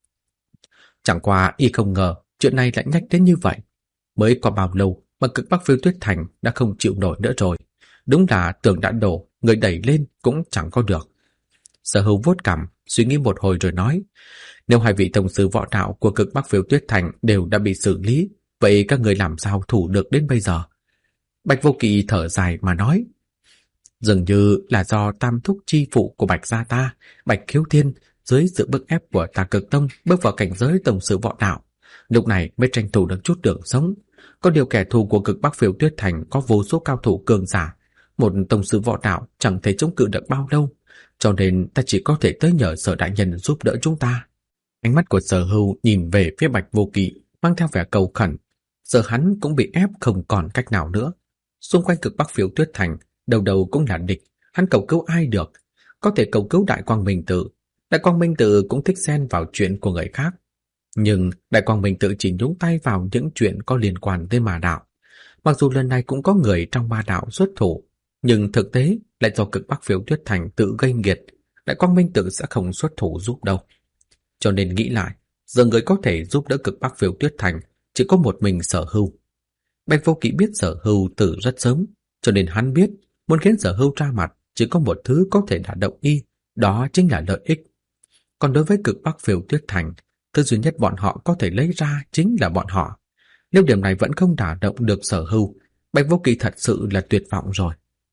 Chẳng qua y không ngờ chuyện này lại nhắc đến như vậy. Mới qua bao lâu mà cực Bắc Phiêu Tuyết Thành đã không chịu nổi nữa rồi. Đúng là tường đã đổ, người đẩy lên cũng chẳng có được. Sở Hưu vuốt cằm, suy nghĩ một hồi rồi nói, nếu hai vị tông sư võ đạo của cực Bắc Phiêu Tuyết Thành đều đã bị xử lý, vậy các người làm sao thủ được đến bây giờ? Bạch Vô Kỵ thở dài mà nói, dường như là do tam thúc chi phụ của Bạch gia ta, Bạch Khiếu Thiên, dưới sự bức ép của Tà Cực Tông bước vào cảnh giới tông sư võ đạo, lúc này mới tranh thủ được chút đường sống. Có điều kẻ thù của cực Bắc Phiêu Tuyết Thành có vô số cao thủ cường giả, một tông sư võ đạo chẳng thể chống cự được bao lâu, cho nên ta chỉ có thể tới nhờ Sở đại nhân giúp đỡ chúng ta. Ánh mắt của Sở Hưu nhìn về phía Bạch Vô Kỵ mang theo vẻ cầu khẩn. Giờ hắn cũng bị ép không còn cách nào nữa. Xung quanh cực Bắc Phiêu Tuyết Thành đầu đầu cũng là địch, hắn cầu cứu ai được? Có thể cầu cứu Đại Quang Minh Tự. Đại Quang Minh Tự cũng thích xen vào chuyện của người khác. Nhưng Đại Quang Minh Tự chỉ nhúng tay vào những chuyện có liên quan tới ma đạo. Mặc dù lần này cũng có người trong ma đạo xuất thủ, nhưng thực tế lại do cực Bắc Phiêu Tuyết Thành tự gây nghiệt, Đại Quang Minh Tự sẽ không xuất thủ giúp đâu. Cho nên nghĩ lại, giờ người có thể giúp đỡ cực Bắc Phiêu Tuyết Thành chỉ có một mình Sở Hưu. Bạch Vô Kỵ biết Sở Hưu từ rất sớm, cho nên hắn biết muốn khiến Sở Hưu ra mặt chỉ có một thứ có thể đả động y, đó chính là lợi ích. Còn đối với cực Bắc Phiêu Tuyết Thành, thứ duy nhất bọn họ có thể lấy ra chính là bọn họ. Nếu điểm này vẫn không đả động được Sở Hưu, Bạch Vô Kỵ thật sự là tuyệt vọng rồi.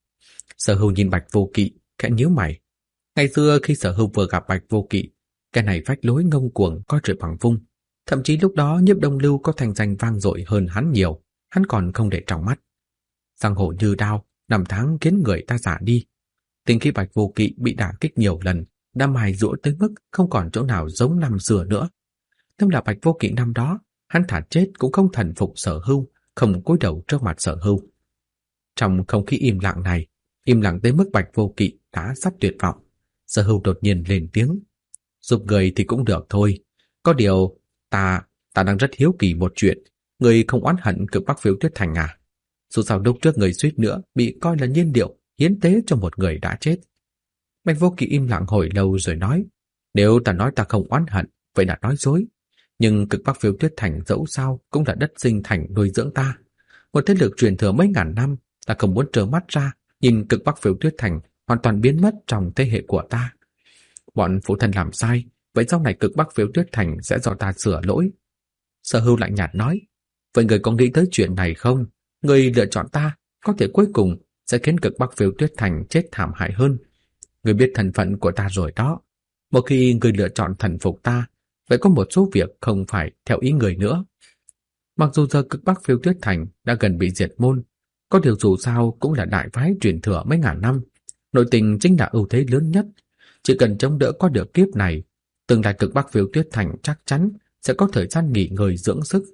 Sở Hưu nhìn Bạch Vô Kỵ, khẽ nhíu mày. Ngày xưa khi Sở Hưu vừa gặp Bạch Vô Kỵ, cái này phách lối ngông cuồng coi trời bằng vung. Thậm chí lúc đó Nhiếp Đông Lưu có thành danh vang dội hơn hắn nhiều, hắn còn không để trong mắt. Giang hồ như đao, năm tháng khiến người ta già đi. Tính khi Bạch Vô Kỵ bị đả kích nhiều lần, đã mài giũa tới mức không còn chỗ nào giống năm xưa nữa. Nếu là Bạch Vô Kỵ năm đó, hắn thà chết cũng không thần phục Sở Hưu, không cúi đầu trước mặt Sở Hưu. Trong không khí im lặng này, im lặng tới mức Bạch Vô Kỵ đã sắp tuyệt vọng, Sở Hưu đột nhiên lên tiếng. Giúp người thì cũng được thôi. Có điều, ta đang rất hiếu kỳ một chuyện. Người không oán hận cực Bắc Phiêu Tuyết Thành à? Dù sao lúc trước người suýt nữa bị coi là nhiên liệu, hiến tế cho một người đã chết. Bạch Vô Kỵ im lặng hồi lâu rồi nói, nếu ta nói ta không oán hận, vậy là nói dối. Nhưng cực Bắc Phiêu Tuyết Thành dẫu sao cũng là đất sinh thành nuôi dưỡng ta. Một thế lực truyền thừa mấy ngàn năm, ta không muốn trơ mắt ra nhìn cực Bắc Phiêu Tuyết Thành hoàn toàn biến mất trong thế hệ của ta. Bọn phụ thân làm sai, vậy sau này cực Bắc Phiêu Tuyết Thành sẽ do ta sửa lỗi. Sở Hưu lạnh nhạt nói, vậy người có nghĩ tới chuyện này không? Người lựa chọn ta, có thể cuối cùng sẽ khiến cực Bắc Phiêu Tuyết Thành chết thảm hại hơn. Người biết thân phận của ta rồi đó. Một khi người lựa chọn thần phục ta, vậy có một số việc không phải theo ý người nữa. Mặc dù giờ cực Bắc Phiêu Tuyết Thành đã gần bị diệt môn, có điều dù sao cũng là đại phái truyền thừa mấy ngàn năm. Nội tình chính là ưu thế lớn nhất. Chỉ cần chống đỡ qua được kiếp này, tương lai cực Bắc Phiêu Tuyết Thành chắc chắn sẽ có thời gian nghỉ ngơi dưỡng sức.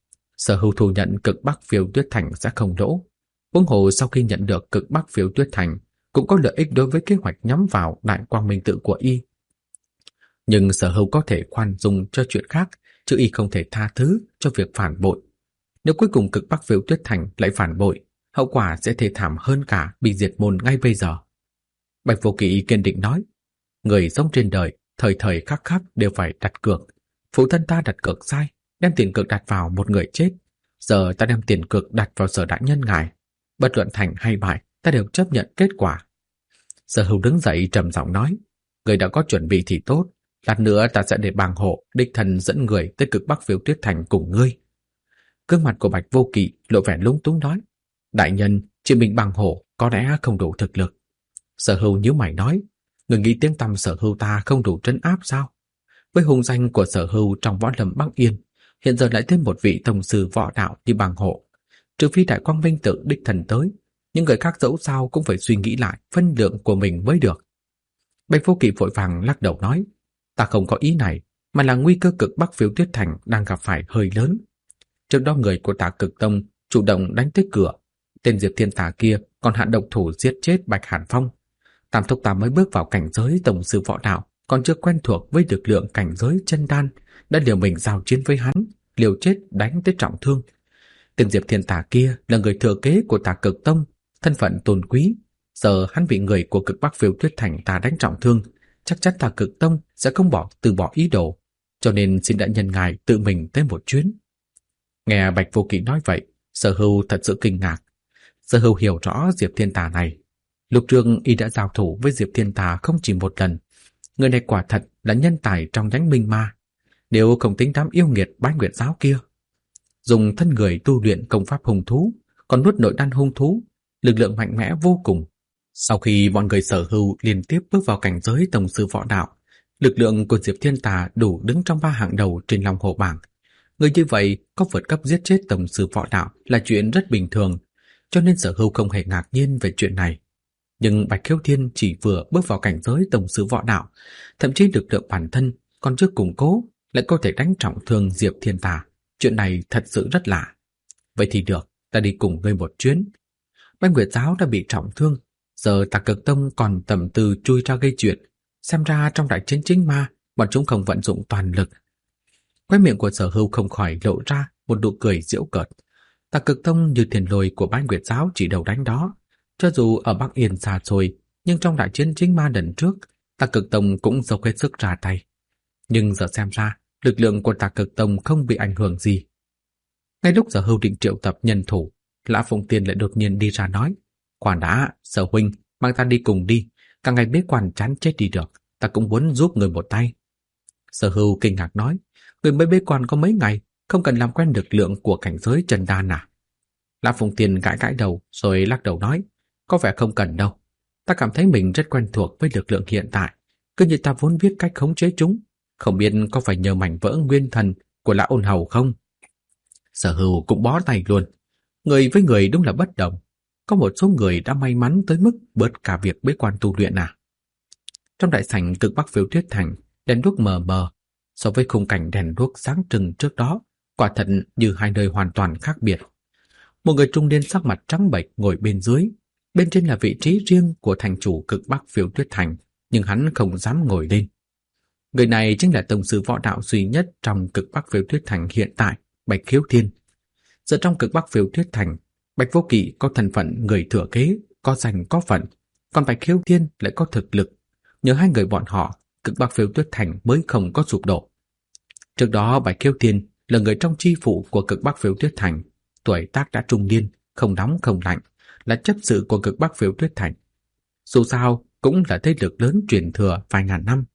Sở Hưu thu nhận cực Bắc Phiêu Tuyết Thành sẽ không lỗ. Huống hồ sau khi nhận được cực Bắc Phiêu Tuyết Thành cũng có lợi ích đối với kế hoạch nhắm vào Đại Quang Minh Tự của y. Nhưng Sở Hưu có thể khoan dung cho chuyện khác, chứ y không thể tha thứ cho việc phản bội. Nếu cuối cùng cực Bắc Phiêu Tuyết Thành lại phản bội, hậu quả sẽ thê thảm hơn cả bị diệt môn ngay bây giờ. Bạch Vô Kỵ kiên định nói, người sống trên đời, thời thời khắc khắc đều phải đặt cược. Phụ thân ta đặt cược sai, đem tiền cược đặt vào một người chết. Giờ ta đem tiền cược đặt vào Sở đại nhân ngài. Bất luận thành hay bại, ta đều chấp nhận kết quả. Sở Hưu đứng dậy trầm giọng nói, người đã có chuẩn bị thì tốt. Lát nữa ta sẽ để Bàng Hộ đích thân dẫn người tới cực Bắc Phiêu Tuyết Thành cùng ngươi. Gương mặt của Bạch Vô Kỵ lộ vẻ lúng túng nói, đại nhân, chỉ mình Bàng Hộ có lẽ không đủ thực lực. Sở Hưu nhíu mày nói, người nghĩ tiếng tăm Sở Hưu ta không đủ trấn áp sao? Với hùng danh của Sở Hưu trong võ lâm Bắc Yên, hiện giờ lại thêm một vị tông sư võ đạo như Bàng Hộ. Trừ phi Đại Quang Minh Tự đích thần tới, những người khác dẫu sao cũng phải suy nghĩ lại phân lượng của mình mới được. Bạch Vô Kỵ vội vàng lắc đầu nói, ta không có ý này, mà là nguy cơ cực Bắc Phiêu Tuyết Thành đang gặp phải hơi lớn. Trước đó người của Tà Cực Tông chủ động đánh tới cửa, tên Diệp Thiên Tà kia còn hạ độc thủ giết chết Bạch Hàn Phong. Tam thúc ta mới bước vào cảnh giới tổng sư võ đạo, còn chưa quen thuộc với lực lượng cảnh giới chân đan, đã liều mình giao chiến với hắn, liều chết đánh tới trọng thương. Tên Diệp Thiên Tà kia là người thừa kế của Tà Cực Tông, thân phận tôn quý. Giờ hắn bị người của cực Bắc Phiêu Tuyết Thành ta đánh trọng thương, chắc chắn Tà Cực Tông sẽ không từ bỏ ý đồ, cho nên xin đại nhân ngài tự mình tới một chuyến. Nghe Bạch Vô Kỵ nói vậy, Sở Hưu thật sự kinh ngạc. Sở Hưu hiểu rõ Diệp Thiên Tà này. Lúc trước y đã giao thủ với Diệp Thiên Tà không chỉ một lần. Người này quả thật là nhân tài trong nhánh minh ma, nếu không tính đám yêu nghiệt Bái Nguyệt giáo kia. Dùng thân người tu luyện công pháp hung thú, còn nuốt nội đan hung thú, lực lượng mạnh mẽ vô cùng. Sau khi bọn người Sở Hưu liên tiếp bước vào cảnh giới tổng sư võ đạo, lực lượng của Diệp Thiên Tà đủ đứng trong 3 hạng đầu trên Long Hổ bảng. Người như vậy có vượt cấp giết chết tổng sư võ đạo là chuyện rất bình thường, cho nên Sở Hưu không hề ngạc nhiên về chuyện này. Nhưng Bạch Khiếu Thiên chỉ vừa bước vào cảnh giới tổng sư võ đạo, thậm chí lực lượng bản thân còn chưa củng cố, lại có thể đánh trọng thương Diệp Thiên Tà. Chuyện này thật sự rất lạ. Vậy thì được, ta đi cùng ngươi một chuyến. Bách Nguyệt giáo đã bị trọng thương, giờ Tà Cực Tông còn tầm tư chui ra gây chuyện. Xem ra trong đại chiến chính ma, bọn chúng không vận dụng toàn lực. Khóe miệng của Sở Hưu không khỏi lộ ra một nụ cười giễu cợt. Tà Cực Tông như thiền lôi của Bách Nguyệt giáo chỉ đầu đánh đó. Cho dù ở Bắc Yên xa xôi, nhưng trong đại chiến chính ma lần trước, Tà Cực Tông cũng dốc hết sức ra tay. Nhưng giờ xem ra, lực lượng của Tà Cực Tông không bị ảnh hưởng gì. Ngay lúc Sở Hưu định triệu tập nhân thủ, Lã Phụng Tiên lại đột nhiên đi ra nói, khoan đã, Sở huynh, mang ta đi cùng đi, cả ngày bế quan chán chết đi được, ta cũng muốn giúp người một tay. Sở Hưu kinh ngạc nói, người mới bế quan có mấy ngày, không cần làm quen lực lượng của cảnh giới trần đan à? Lã Phụng Tiên gãi gãi đầu rồi lắc đầu nói, có vẻ không cần đâu, ta cảm thấy mình rất quen thuộc với lực lượng hiện tại, cứ như ta vốn biết cách khống chế chúng, không biết có phải nhờ mảnh vỡ nguyên thần của Lã Ôn Hầu không? Sở Hưu cũng bó tay luôn, người với người đúng là bất đồng, có một số người đã may mắn tới mức bớt cả việc bế quan tu luyện à. Trong đại sảnh cực Bắc Phiêu Tuyết Thành, đèn đuốc mờ mờ, so với khung cảnh đèn đuốc sáng trưng trước đó, quả thật như hai nơi hoàn toàn khác biệt. Một người trung niên sắc mặt trắng bệch ngồi bên dưới, bên trên là vị trí riêng của thành chủ cực Bắc Phiêu Tuyết Thành, nhưng hắn không dám ngồi lên. Người này chính là tông sư võ đạo duy nhất trong cực Bắc Phiêu Tuyết Thành hiện tại, Bạch Khiếu Thiên. Giờ trong cực Bắc Phiêu Tuyết Thành, Bạch Vô Kỵ có thân phận người thừa kế, có danh có phận, còn Bạch Khiếu Thiên lại có thực lực. Nhờ hai người bọn họ, cực Bắc Phiêu Tuyết Thành mới không có sụp đổ. Trước đó Bạch Khiếu Thiên là người trong chi phủ của cực Bắc Phiêu Tuyết Thành, tuổi tác đã trung niên, không nóng không lạnh, là chấp sự của cực Bắc Phiêu Tuyết Thành. Dù sao cũng là thế lực lớn truyền thừa vài ngàn năm,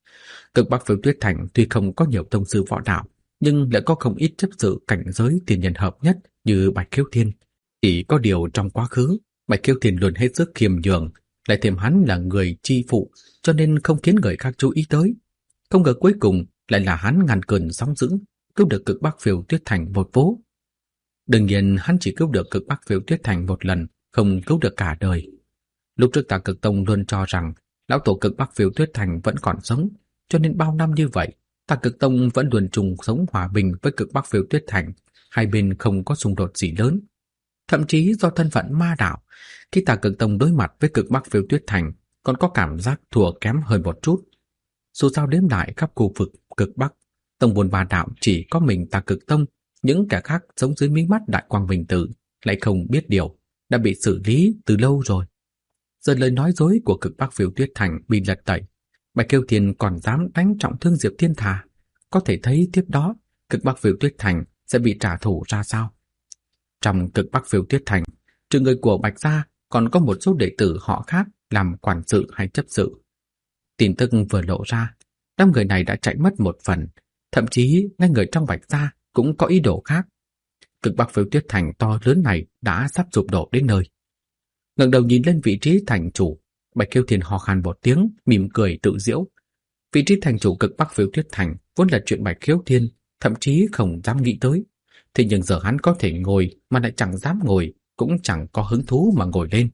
Cực Bắc Phiêu Tuyết Thành tuy không có nhiều tông sư võ đạo, nhưng lại có không ít chấp sự cảnh giới tiền nhân hợp nhất như Bạch Khiếu Thiên. Chỉ có điều trong quá khứ, Bạch Khiếu Thiên luôn hết sức khiêm nhường, lại thêm hắn là người chi phụ, cho nên không khiến người khác chú ý tới. Không ngờ cuối cùng lại là hắn ngăn cơn sóng dữ, cứu được Cực Bắc Phiêu Tuyết Thành một vố. Đương nhiên hắn chỉ cứu được Cực Bắc Phiêu Tuyết Thành một lần, không cứu được cả đời. Lúc trước Tà Cực Tông luôn cho rằng lão tổ Cực Bắc Phiêu Tuyết Thành vẫn còn sống, cho nên bao năm như vậy, Tà Cực Tông vẫn luôn chung sống hòa bình với Cực Bắc Phiêu Tuyết Thành, hai bên không có xung đột gì lớn. Thậm chí do thân phận ma đạo, khi Tà Cực Tông đối mặt với Cực Bắc Phiêu Tuyết Thành còn có cảm giác thua kém hơn một chút. Dù sao đếm lại khắp khu vực Cực Bắc, tông môn ma đạo chỉ có mình Tà Cực Tông, những kẻ khác sống dưới mí mắt Đại Quang Minh Tử lại không biết điều, đã bị xử lý từ lâu rồi. Giờ lời nói dối của Cực Bắc Phiêu Tuyết Thành bị lật tẩy, Bạch Khiếu Thiên còn dám đánh trọng thương Diệp Thiên Thà, có thể thấy tiếp đó Cực Bắc Phiêu Tuyết Thành sẽ bị trả thù ra sao. Trong Cực Bắc Phiêu Tuyết Thành, trừ người của Bạch gia, còn có một số đệ tử họ khác làm quản sự hay chấp sự. Tin tức vừa lộ ra, đám người này đã chạy mất một phần, thậm chí ngay người trong Bạch gia cũng có ý đồ khác. Cực Bắc Phiêu Tuyết Thành to lớn này đã sắp sụp đổ đến nơi. Ngẩng đầu nhìn lên vị trí thành chủ, Bạch Khiếu Thiên ho khan một tiếng, mỉm cười tự giễu. Vị trí thành chủ Cực Bắc Phiêu Tuyết Thành vốn là chuyện Bạch Khiếu Thiên thậm chí không dám nghĩ tới. Thế nhưng giờ hắn có thể ngồi mà lại chẳng dám ngồi, cũng chẳng có hứng thú mà ngồi lên.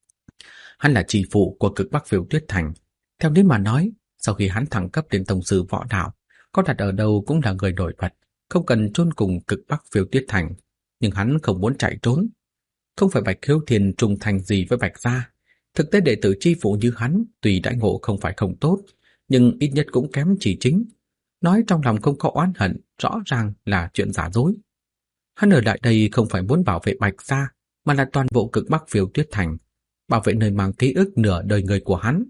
Hắn là tri phụ của Cực Bắc Phiêu Tuyết Thành. Theo lý mà nói, sau khi hắn thăng cấp đến tông sư võ đạo, có đặt ở đâu cũng là người nổi bật, không cần chôn cùng Cực Bắc Phiêu Tuyết Thành. Nhưng hắn không muốn chạy trốn. Không phải Bạch Khiếu Thiên trung thành gì với Bạch gia. Thực tế đệ tử tri phụ như hắn, tuy đãi ngộ không phải không tốt, nhưng ít nhất cũng kém chỉ chính. Nói trong lòng không có oán hận, rõ ràng là chuyện giả dối. Hắn ở lại đây không phải muốn bảo vệ Bạch gia, mà là toàn bộ Cực Bắc Phiêu Tuyết Thành, bảo vệ nơi mang ký ức nửa đời người của hắn.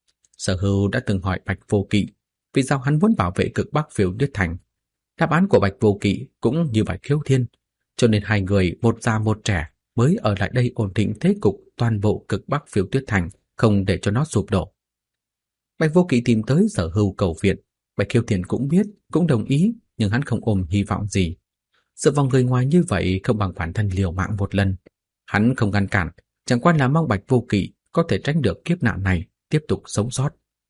Sở Hưu đã từng hỏi Bạch Vô Kỵ vì sao hắn muốn bảo vệ Cực Bắc Phiêu Tuyết Thành. Đáp án của Bạch Vô Kỵ cũng như Bạch Khiếu Thiên, cho nên hai người một già một trẻ mới ở lại đây ổn định thế cục toàn bộ Cực Bắc Phiêu Tuyết Thành, không để cho nó sụp đổ. Bạch Vô Kỵ tìm tới Sở Hưu cầu viện, Bạch Khiếu Thiên cũng biết, cũng đồng ý, nhưng hắn không ôm hy vọng gì. Dựa vào người ngoài như vậy không bằng bản thân liều mạng một lần. Hắn không ngăn cản, chẳng qua là mong Bạch Vô Kỵ có thể tránh được kiếp nạn này, tiếp tục sống sót.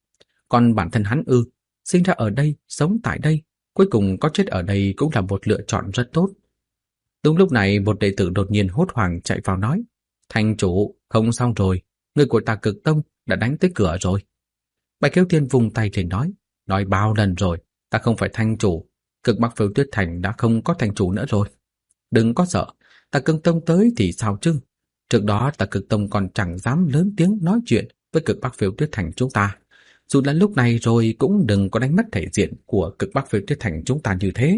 Còn bản thân hắn sinh ra ở đây, sống tại đây, cuối cùng có chết ở đây cũng là một lựa chọn rất tốt. Đúng lúc này một đệ tử đột nhiên hốt hoảng chạy vào nói: "Thành chủ, không xong rồi, người của Tà Cực Tông đã đánh tới cửa rồi." Bạch Khiếu Thiên vùng tay lên nói bao lần rồi, ta không phải thành chủ, Cực Bắc Phiêu Tuyết Thành đã không có thành chủ nữa rồi. Đừng có sợ, Tà Cực Tông tới thì sao chứ? Trước đó Tà Cực Tông còn chẳng dám lớn tiếng nói chuyện với Cực Bắc Phiêu Tuyết Thành chúng ta. Dù là lúc này rồi cũng đừng có đánh mất thể diện của Cực Bắc Phiêu Tuyết Thành chúng ta như thế.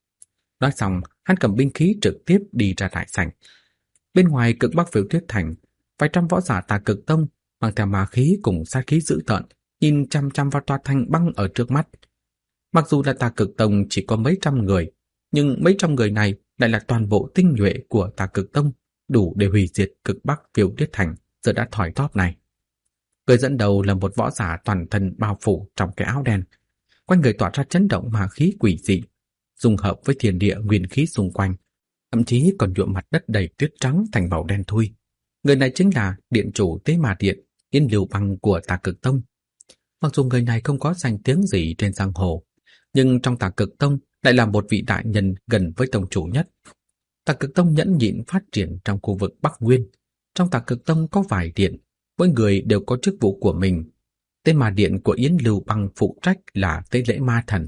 Nói xong, hắn cầm binh khí trực tiếp đi ra đại sảnh. Bên ngoài Cực Bắc Phiêu Tuyết Thành, vài trăm võ giả Tà Cực Tông mang theo ma khí cùng sát khí dữ tợn, nhìn chăm chăm vào tòa thành băng ở trước mắt. Mặc dù là Tà Cực Tông chỉ có mấy trăm người, nhưng mấy trăm người này lại là toàn bộ tinh nhuệ của Tà Cực Tông, đủ để hủy diệt Cực Bắc Phiêu Tuyết Thành giờ đã thỏi thóp này. Người dẫn đầu là một võ giả toàn thân bao phủ trong cái áo đen, quanh người tỏa ra chấn động ma khí quỷ dị, dung hợp với thiên địa nguyên khí xung quanh, thậm chí còn nhuộm mặt đất đầy tuyết trắng thành màu đen thui. Người này chính là điện chủ Tế Ma Điện, Yên Lưu Băng của Tà Cực Tông. Mặc dù người này không có danh tiếng gì trên giang hồ, nhưng trong Tà Cực Tông lại là một vị đại nhân gần với tông chủ nhất. Tà Cực Tông nhẫn nhịn phát triển trong khu vực Bắc Nguyên. Trong Tà Cực Tông có vài điện, mỗi người đều có chức vụ của mình. Tế Ma Điện của Yến Lưu Băng phụ trách là tế lễ ma thần.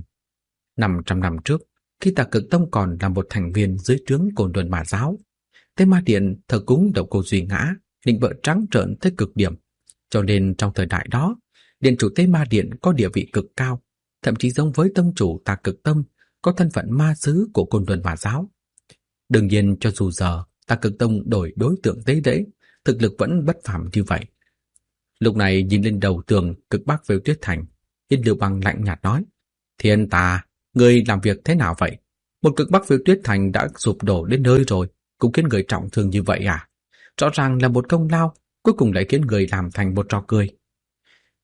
500 năm trước, khi Tà Cực Tông còn là một thành viên dưới trướng Côn Luân Ma giáo, Tế Ma Điện thờ cúng Độc Cô Duy Ngã, định vợ trắng trợn tới cực điểm. Cho nên trong thời đại đó, điện chủ Tế Ma Điện có địa vị cực cao, thậm chí giống với tông chủ Tà Cực Tông, có thân phận ma sứ của Côn Luân Ma giáo. Đương nhiên cho dù giờ Tà Cực Tông đổi đối tượng tế lễ, thực lực vẫn bất phàm như vậy. Lúc này nhìn lên đầu tường Cực Bắc Phiêu Tuyết Thành, Yên Lưu Băng lạnh nhạt nói: "Thiên Tà, ngươi làm việc thế nào vậy? Một Cực Bắc Phiêu Tuyết Thành đã sụp đổ đến nơi rồi, cũng khiến người trọng thương như vậy à? Rõ ràng là một công lao, cuối cùng lại khiến người làm thành một trò cười."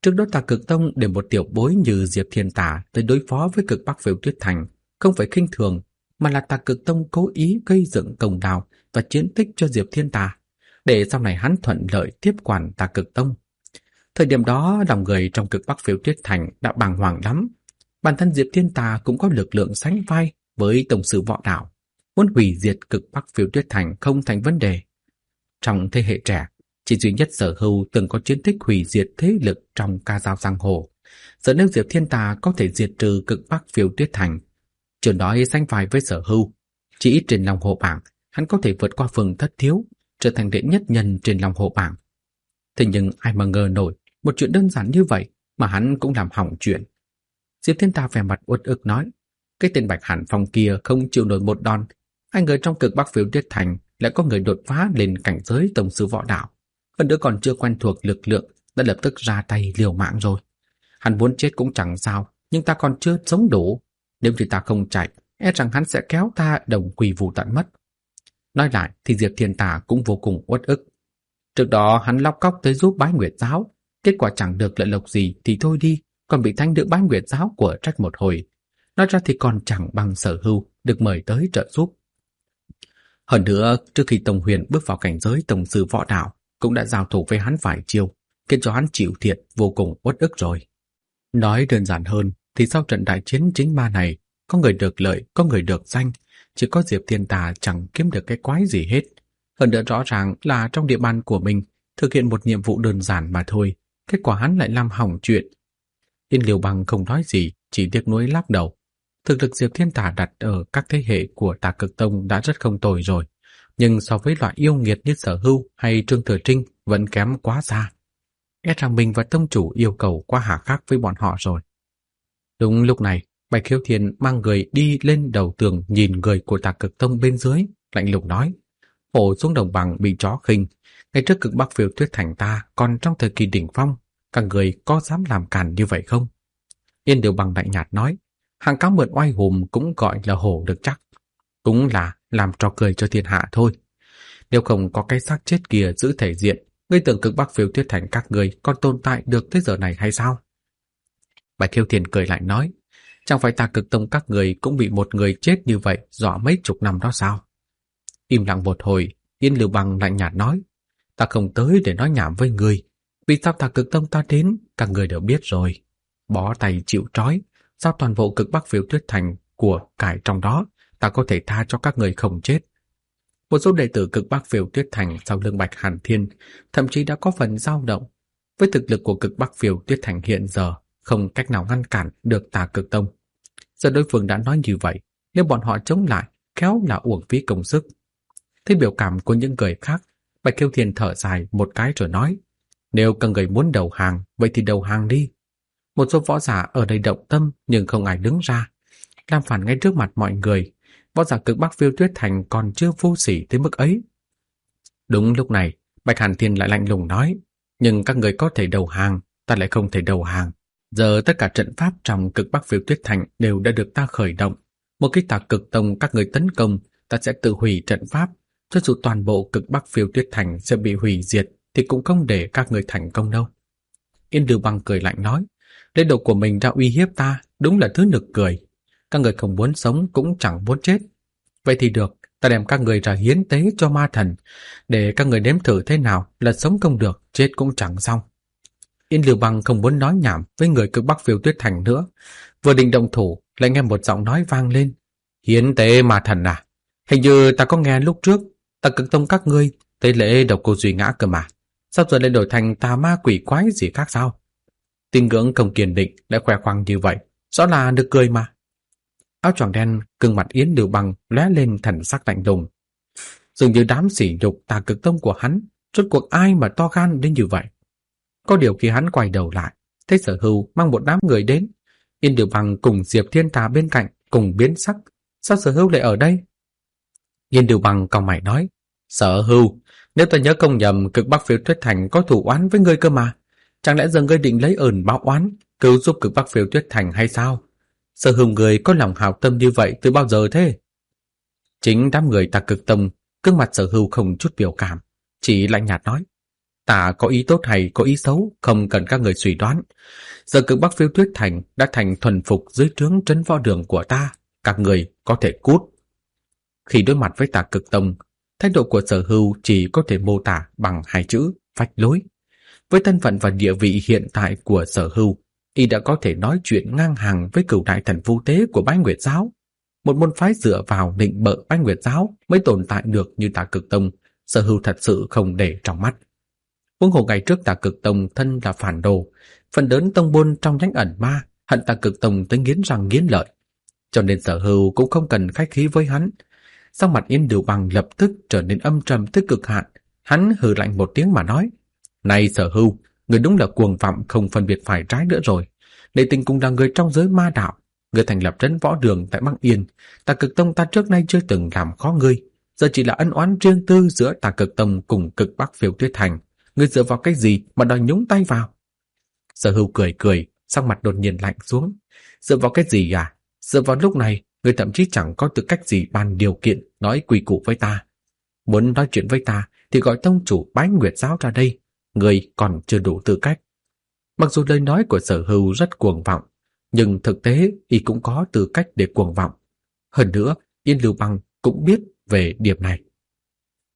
Trước đó Tà Cực Tông để một tiểu bối như Diệp Thiên Tà tới đối phó với Cực Bắc Phiêu Tuyết Thành không phải khinh thường, mà là Tà Cực Tông cố ý gây dựng công lao và chiến tích cho Diệp Thiên Tà, để sau này hắn thuận lợi tiếp quản Tà Cực Tông. Thời điểm đó, lòng người trong Cực Bắc Phiêu Tuyết Thành đã bàng hoàng lắm. Bản thân Diệp Thiên Tà cũng có lực lượng sánh vai với tổng sư võ đạo, muốn hủy diệt Cực Bắc Phiêu Tuyết Thành không thành vấn đề. Trong thế hệ trẻ, chỉ duy nhất Sở Hưu từng có chiến tích hủy diệt thế lực trong ca dao giang hồ. Giờ nếu Diệp Thiên Tà có thể diệt trừ Cực Bắc Phiêu Tuyết Thành, chưa nói sánh vai với Sở Hưu, chỉ ít trên Long Hồ bảng, hắn có thể vượt qua Phương Thất Thiếu, trở thành đệ nhất nhân trên Long Hồ bảng. Thế nhưng ai mà ngờ nổi, một chuyện đơn giản như vậy mà hắn cũng làm hỏng chuyện. Diệp Thiên Tà vẻ mặt uất ức nói, cái tên Bạch Hàn Phong kia không chịu nổi một đòn, hai người trong Cực Bắc Phiêu Tuyết Thành lại có người đột phá lên cảnh giới tổng sư võ đạo, hơn nữa còn chưa quen thuộc lực lượng đã lập tức ra tay liều mạng rồi. Hắn muốn chết cũng chẳng sao, nhưng ta còn chưa sống đủ, nếu như ta không chạy, e rằng hắn sẽ kéo ta đồng quy vu tận mất. Nói lại thì Diệp Thiên Tà cũng vô cùng uất ức. Trước đó hắn lóc cóc tới giúp Bái Nguyệt Giáo, kết quả chẳng được lợi lộc gì thì thôi đi, còn bị Thánh Nữ Bái Nguyệt Giáo của trách một hồi. Nói ra thì còn chẳng bằng Sở Hưu được mời tới trợ giúp. Hơn nữa, trước khi Tông Huyền bước vào cảnh giới tổng sư võ đạo, cũng đã giao thủ với hắn vài chiêu, khiến cho hắn chịu thiệt vô cùng uất ức rồi. Nói đơn giản hơn, thì sau trận đại chiến chính ma này, có người được lợi, có người được danh, chỉ có Diệp Thiên Tà chẳng kiếm được cái quái gì hết. Hơn nữa rõ ràng là trong địa bàn của mình, thực hiện một nhiệm vụ đơn giản mà thôi, kết quả hắn lại làm hỏng chuyện. Yên Liêu Bằng không nói gì, chỉ tiếc nuối lắc đầu. Thực lực Diệp Thiên Tà đặt ở các thế hệ của Tà Cực Tông đã rất không tồi rồi, nhưng so với loại yêu nghiệt như Sở Hưu hay Trương Thừa Trinh vẫn kém quá xa. E rằng mình và tông chủ yêu cầu quá hà khắc với bọn họ rồi. Đúng lúc này, Bạch Khiếu Thiên mang người đi lên đầu tường nhìn người của Tà Cực Tông bên dưới, lạnh lùng nói: hổ xuống đồng bằng bị chó khinh, ngay trước Cực Bắc Phiêu Tuyết Thành ta còn trong thời kỳ đỉnh phong, các người có dám làm càn như vậy không? Yên Điều Bằng lạnh nhạt nói: hàng cáo mượn oai hùm cũng gọi là hổ được chắc, cũng là làm trò cười cho thiên hạ thôi. Nếu không có cái xác chết kia giữ thể diện, ngươi tưởng Cực Bắc Phiêu Tuyết Thành các người còn tồn tại được tới giờ này hay sao? Bạch Khiêu Thiên cười lại nói: chẳng phải Tà Cực Tông các người cũng bị một người chết như vậy dọa mấy chục năm đó sao? Im lặng một hồi, Yên Lưu Bằng lạnh nhạt nói: ta không tới để nói nhảm với người. Vì sao Tà Cực Tông ta đến, các người đều biết rồi. Bó tay chịu trói, sao toàn bộ Cực Bắc Phiêu Tuyết Thành của cải trong đó, ta có thể tha cho các người không chết. Một số đệ tử Cực Bắc Phiêu Tuyết Thành sau lưng Bạch Hàn Thiên thậm chí đã có phần dao động. Với thực lực của Cực Bắc Phiêu Tuyết Thành hiện giờ, không cách nào ngăn cản được Tà Cực Tông. Giờ đối phương đã nói như vậy, nếu bọn họ chống lại, khéo là uổng phí công sức. Thấy biểu cảm của những người khác, Bạch Khiêu Thiên thở dài một cái rồi nói: nếu các người muốn đầu hàng, vậy thì đầu hàng đi. Một số võ giả ở đây động tâm nhưng không ai đứng ra, làm phản ngay trước mặt mọi người. Võ giả Cực Bắc Phiêu Tuyết Thành còn chưa vô sỉ tới mức ấy. Đúng lúc này, Bạch Hàn Thiên lại lạnh lùng nói: nhưng các người có thể đầu hàng, ta lại không thể đầu hàng. Giờ tất cả trận pháp trong Cực Bắc Phiêu Tuyết Thành đều đã được ta khởi động. Một khi Tà Cực Tông các người tấn công, ta sẽ tự hủy trận pháp. Cho dù toàn bộ Cực Bắc Phiêu Tuyết Thành sẽ bị hủy diệt, thì cũng không để các người thành công đâu. Yên Lưu Băng cười lạnh nói: lấy đầu của mình ra uy hiếp ta, đúng là thứ nực cười. Các người không muốn sống cũng chẳng muốn chết. Vậy thì được, ta đem các người ra hiến tế cho ma thần, để các người nếm thử thế nào là sống không được, chết cũng chẳng xong. Yên Lưu Băng không muốn nói nhảm với người Cực Bắc Phiêu Tuyết Thành nữa. Vừa định động thủ, lại nghe một giọng nói vang lên: hiến tế ma thần à? Hình như ta có nghe lúc trước, Tà Cực Tông các ngươi tế lễ độc cô Duy Ngã cơ mà. Sao giờ lại đổi thành tà ma quỷ quái gì khác sao? Tín ngưỡng không kiên định lại khoe khoang như vậy, rõ là được cười mà. Áo choàng đen, gương mặt Yến Lưu Băng lóe lên thần sắc lạnh lùng. Dường như đám sỉ nhục Tà Cực Tông của hắn, rốt cuộc ai mà to gan đến như vậy? Có điều khi hắn quay đầu lại, thấy Sở Hưu mang một đám người đến, Yến Lưu Băng cùng Diệp Thiên Tà bên cạnh cùng biến sắc. Sao Sở Hưu lại ở đây? Yến Lưu Băng cau mày nói: Sở Hưu, nếu ta nhớ không nhầm, Cực Bắc Phiêu Tuyết Thành có thủ oán với ngươi cơ mà. Chẳng lẽ giờ ngươi định lấy ơn báo oán, cứu giúp Cực Bắc Phiêu Tuyết Thành hay sao? Sở Hưu người có lòng hảo tâm như vậy từ bao giờ thế? Chính đám người Tà Cực Tông, gương mặt Sở Hưu không chút biểu cảm, chỉ lạnh nhạt nói: Ta có ý tốt hay có ý xấu, không cần các người suy đoán. Giờ Cực Bắc Phiêu Tuyết Thành đã thành thuần phục dưới trướng trấn võ đường của ta, các người có thể cút. Khi đối mặt với Tà Cực Tông, thái độ của Sở Hưu chỉ có thể mô tả bằng hai chữ phách lối. Với thân phận và địa vị hiện tại của Sở Hưu, y đã có thể nói chuyện ngang hàng với Cửu Đại Thần Vu Tế của Bái Nguyệt Giáo. Một môn phái dựa vào định bợ Bái Nguyệt Giáo mới tồn tại được như Tà Cực Tông, Sở Hưu thật sự không để trong mắt. Huống hồ ngày trước Tà Cực Tông thân là phản đồ, phần lớn tông môn trong nhánh ẩn ma hận Tà Cực Tông tới nghiến răng nghiến lợi, cho nên Sở Hưu cũng không cần khách khí với hắn. Sắc mặt Yên Điều Bằng lập tức trở nên âm trầm tới cực hạn. Hắn hừ lạnh một tiếng mà nói: "Này Sở Hưu, người đúng là cuồng vọng không phân biệt phải trái nữa rồi. Đệ Tình cũng là người trong giới ma đạo, người thành lập trấn võ đường tại Bắc Yên. Tà Cực Tông ta trước nay chưa từng làm khó ngươi, giờ chỉ là ân oán riêng tư giữa Tà Cực Tông cùng Cực Bắc Phiêu Tuyết Thành. Ngươi dựa vào cái gì mà đòi nhúng tay vào?" Sở Hưu cười cười, sắc mặt đột nhiên lạnh xuống. "Dựa vào cái gì à? Dựa vào lúc này, ngươi thậm chí chẳng có tư cách gì bàn điều kiện nói quy củ với ta. Muốn nói chuyện với ta thì gọi tông chủ Bái Nguyệt Giáo ra đây, ngươi còn chưa đủ tư cách." Mặc dù lời nói của Sở Hưu rất cuồng vọng, nhưng thực tế y cũng có tư cách để cuồng vọng. Hơn nữa, Yên Lưu Bang cũng biết về điểm này.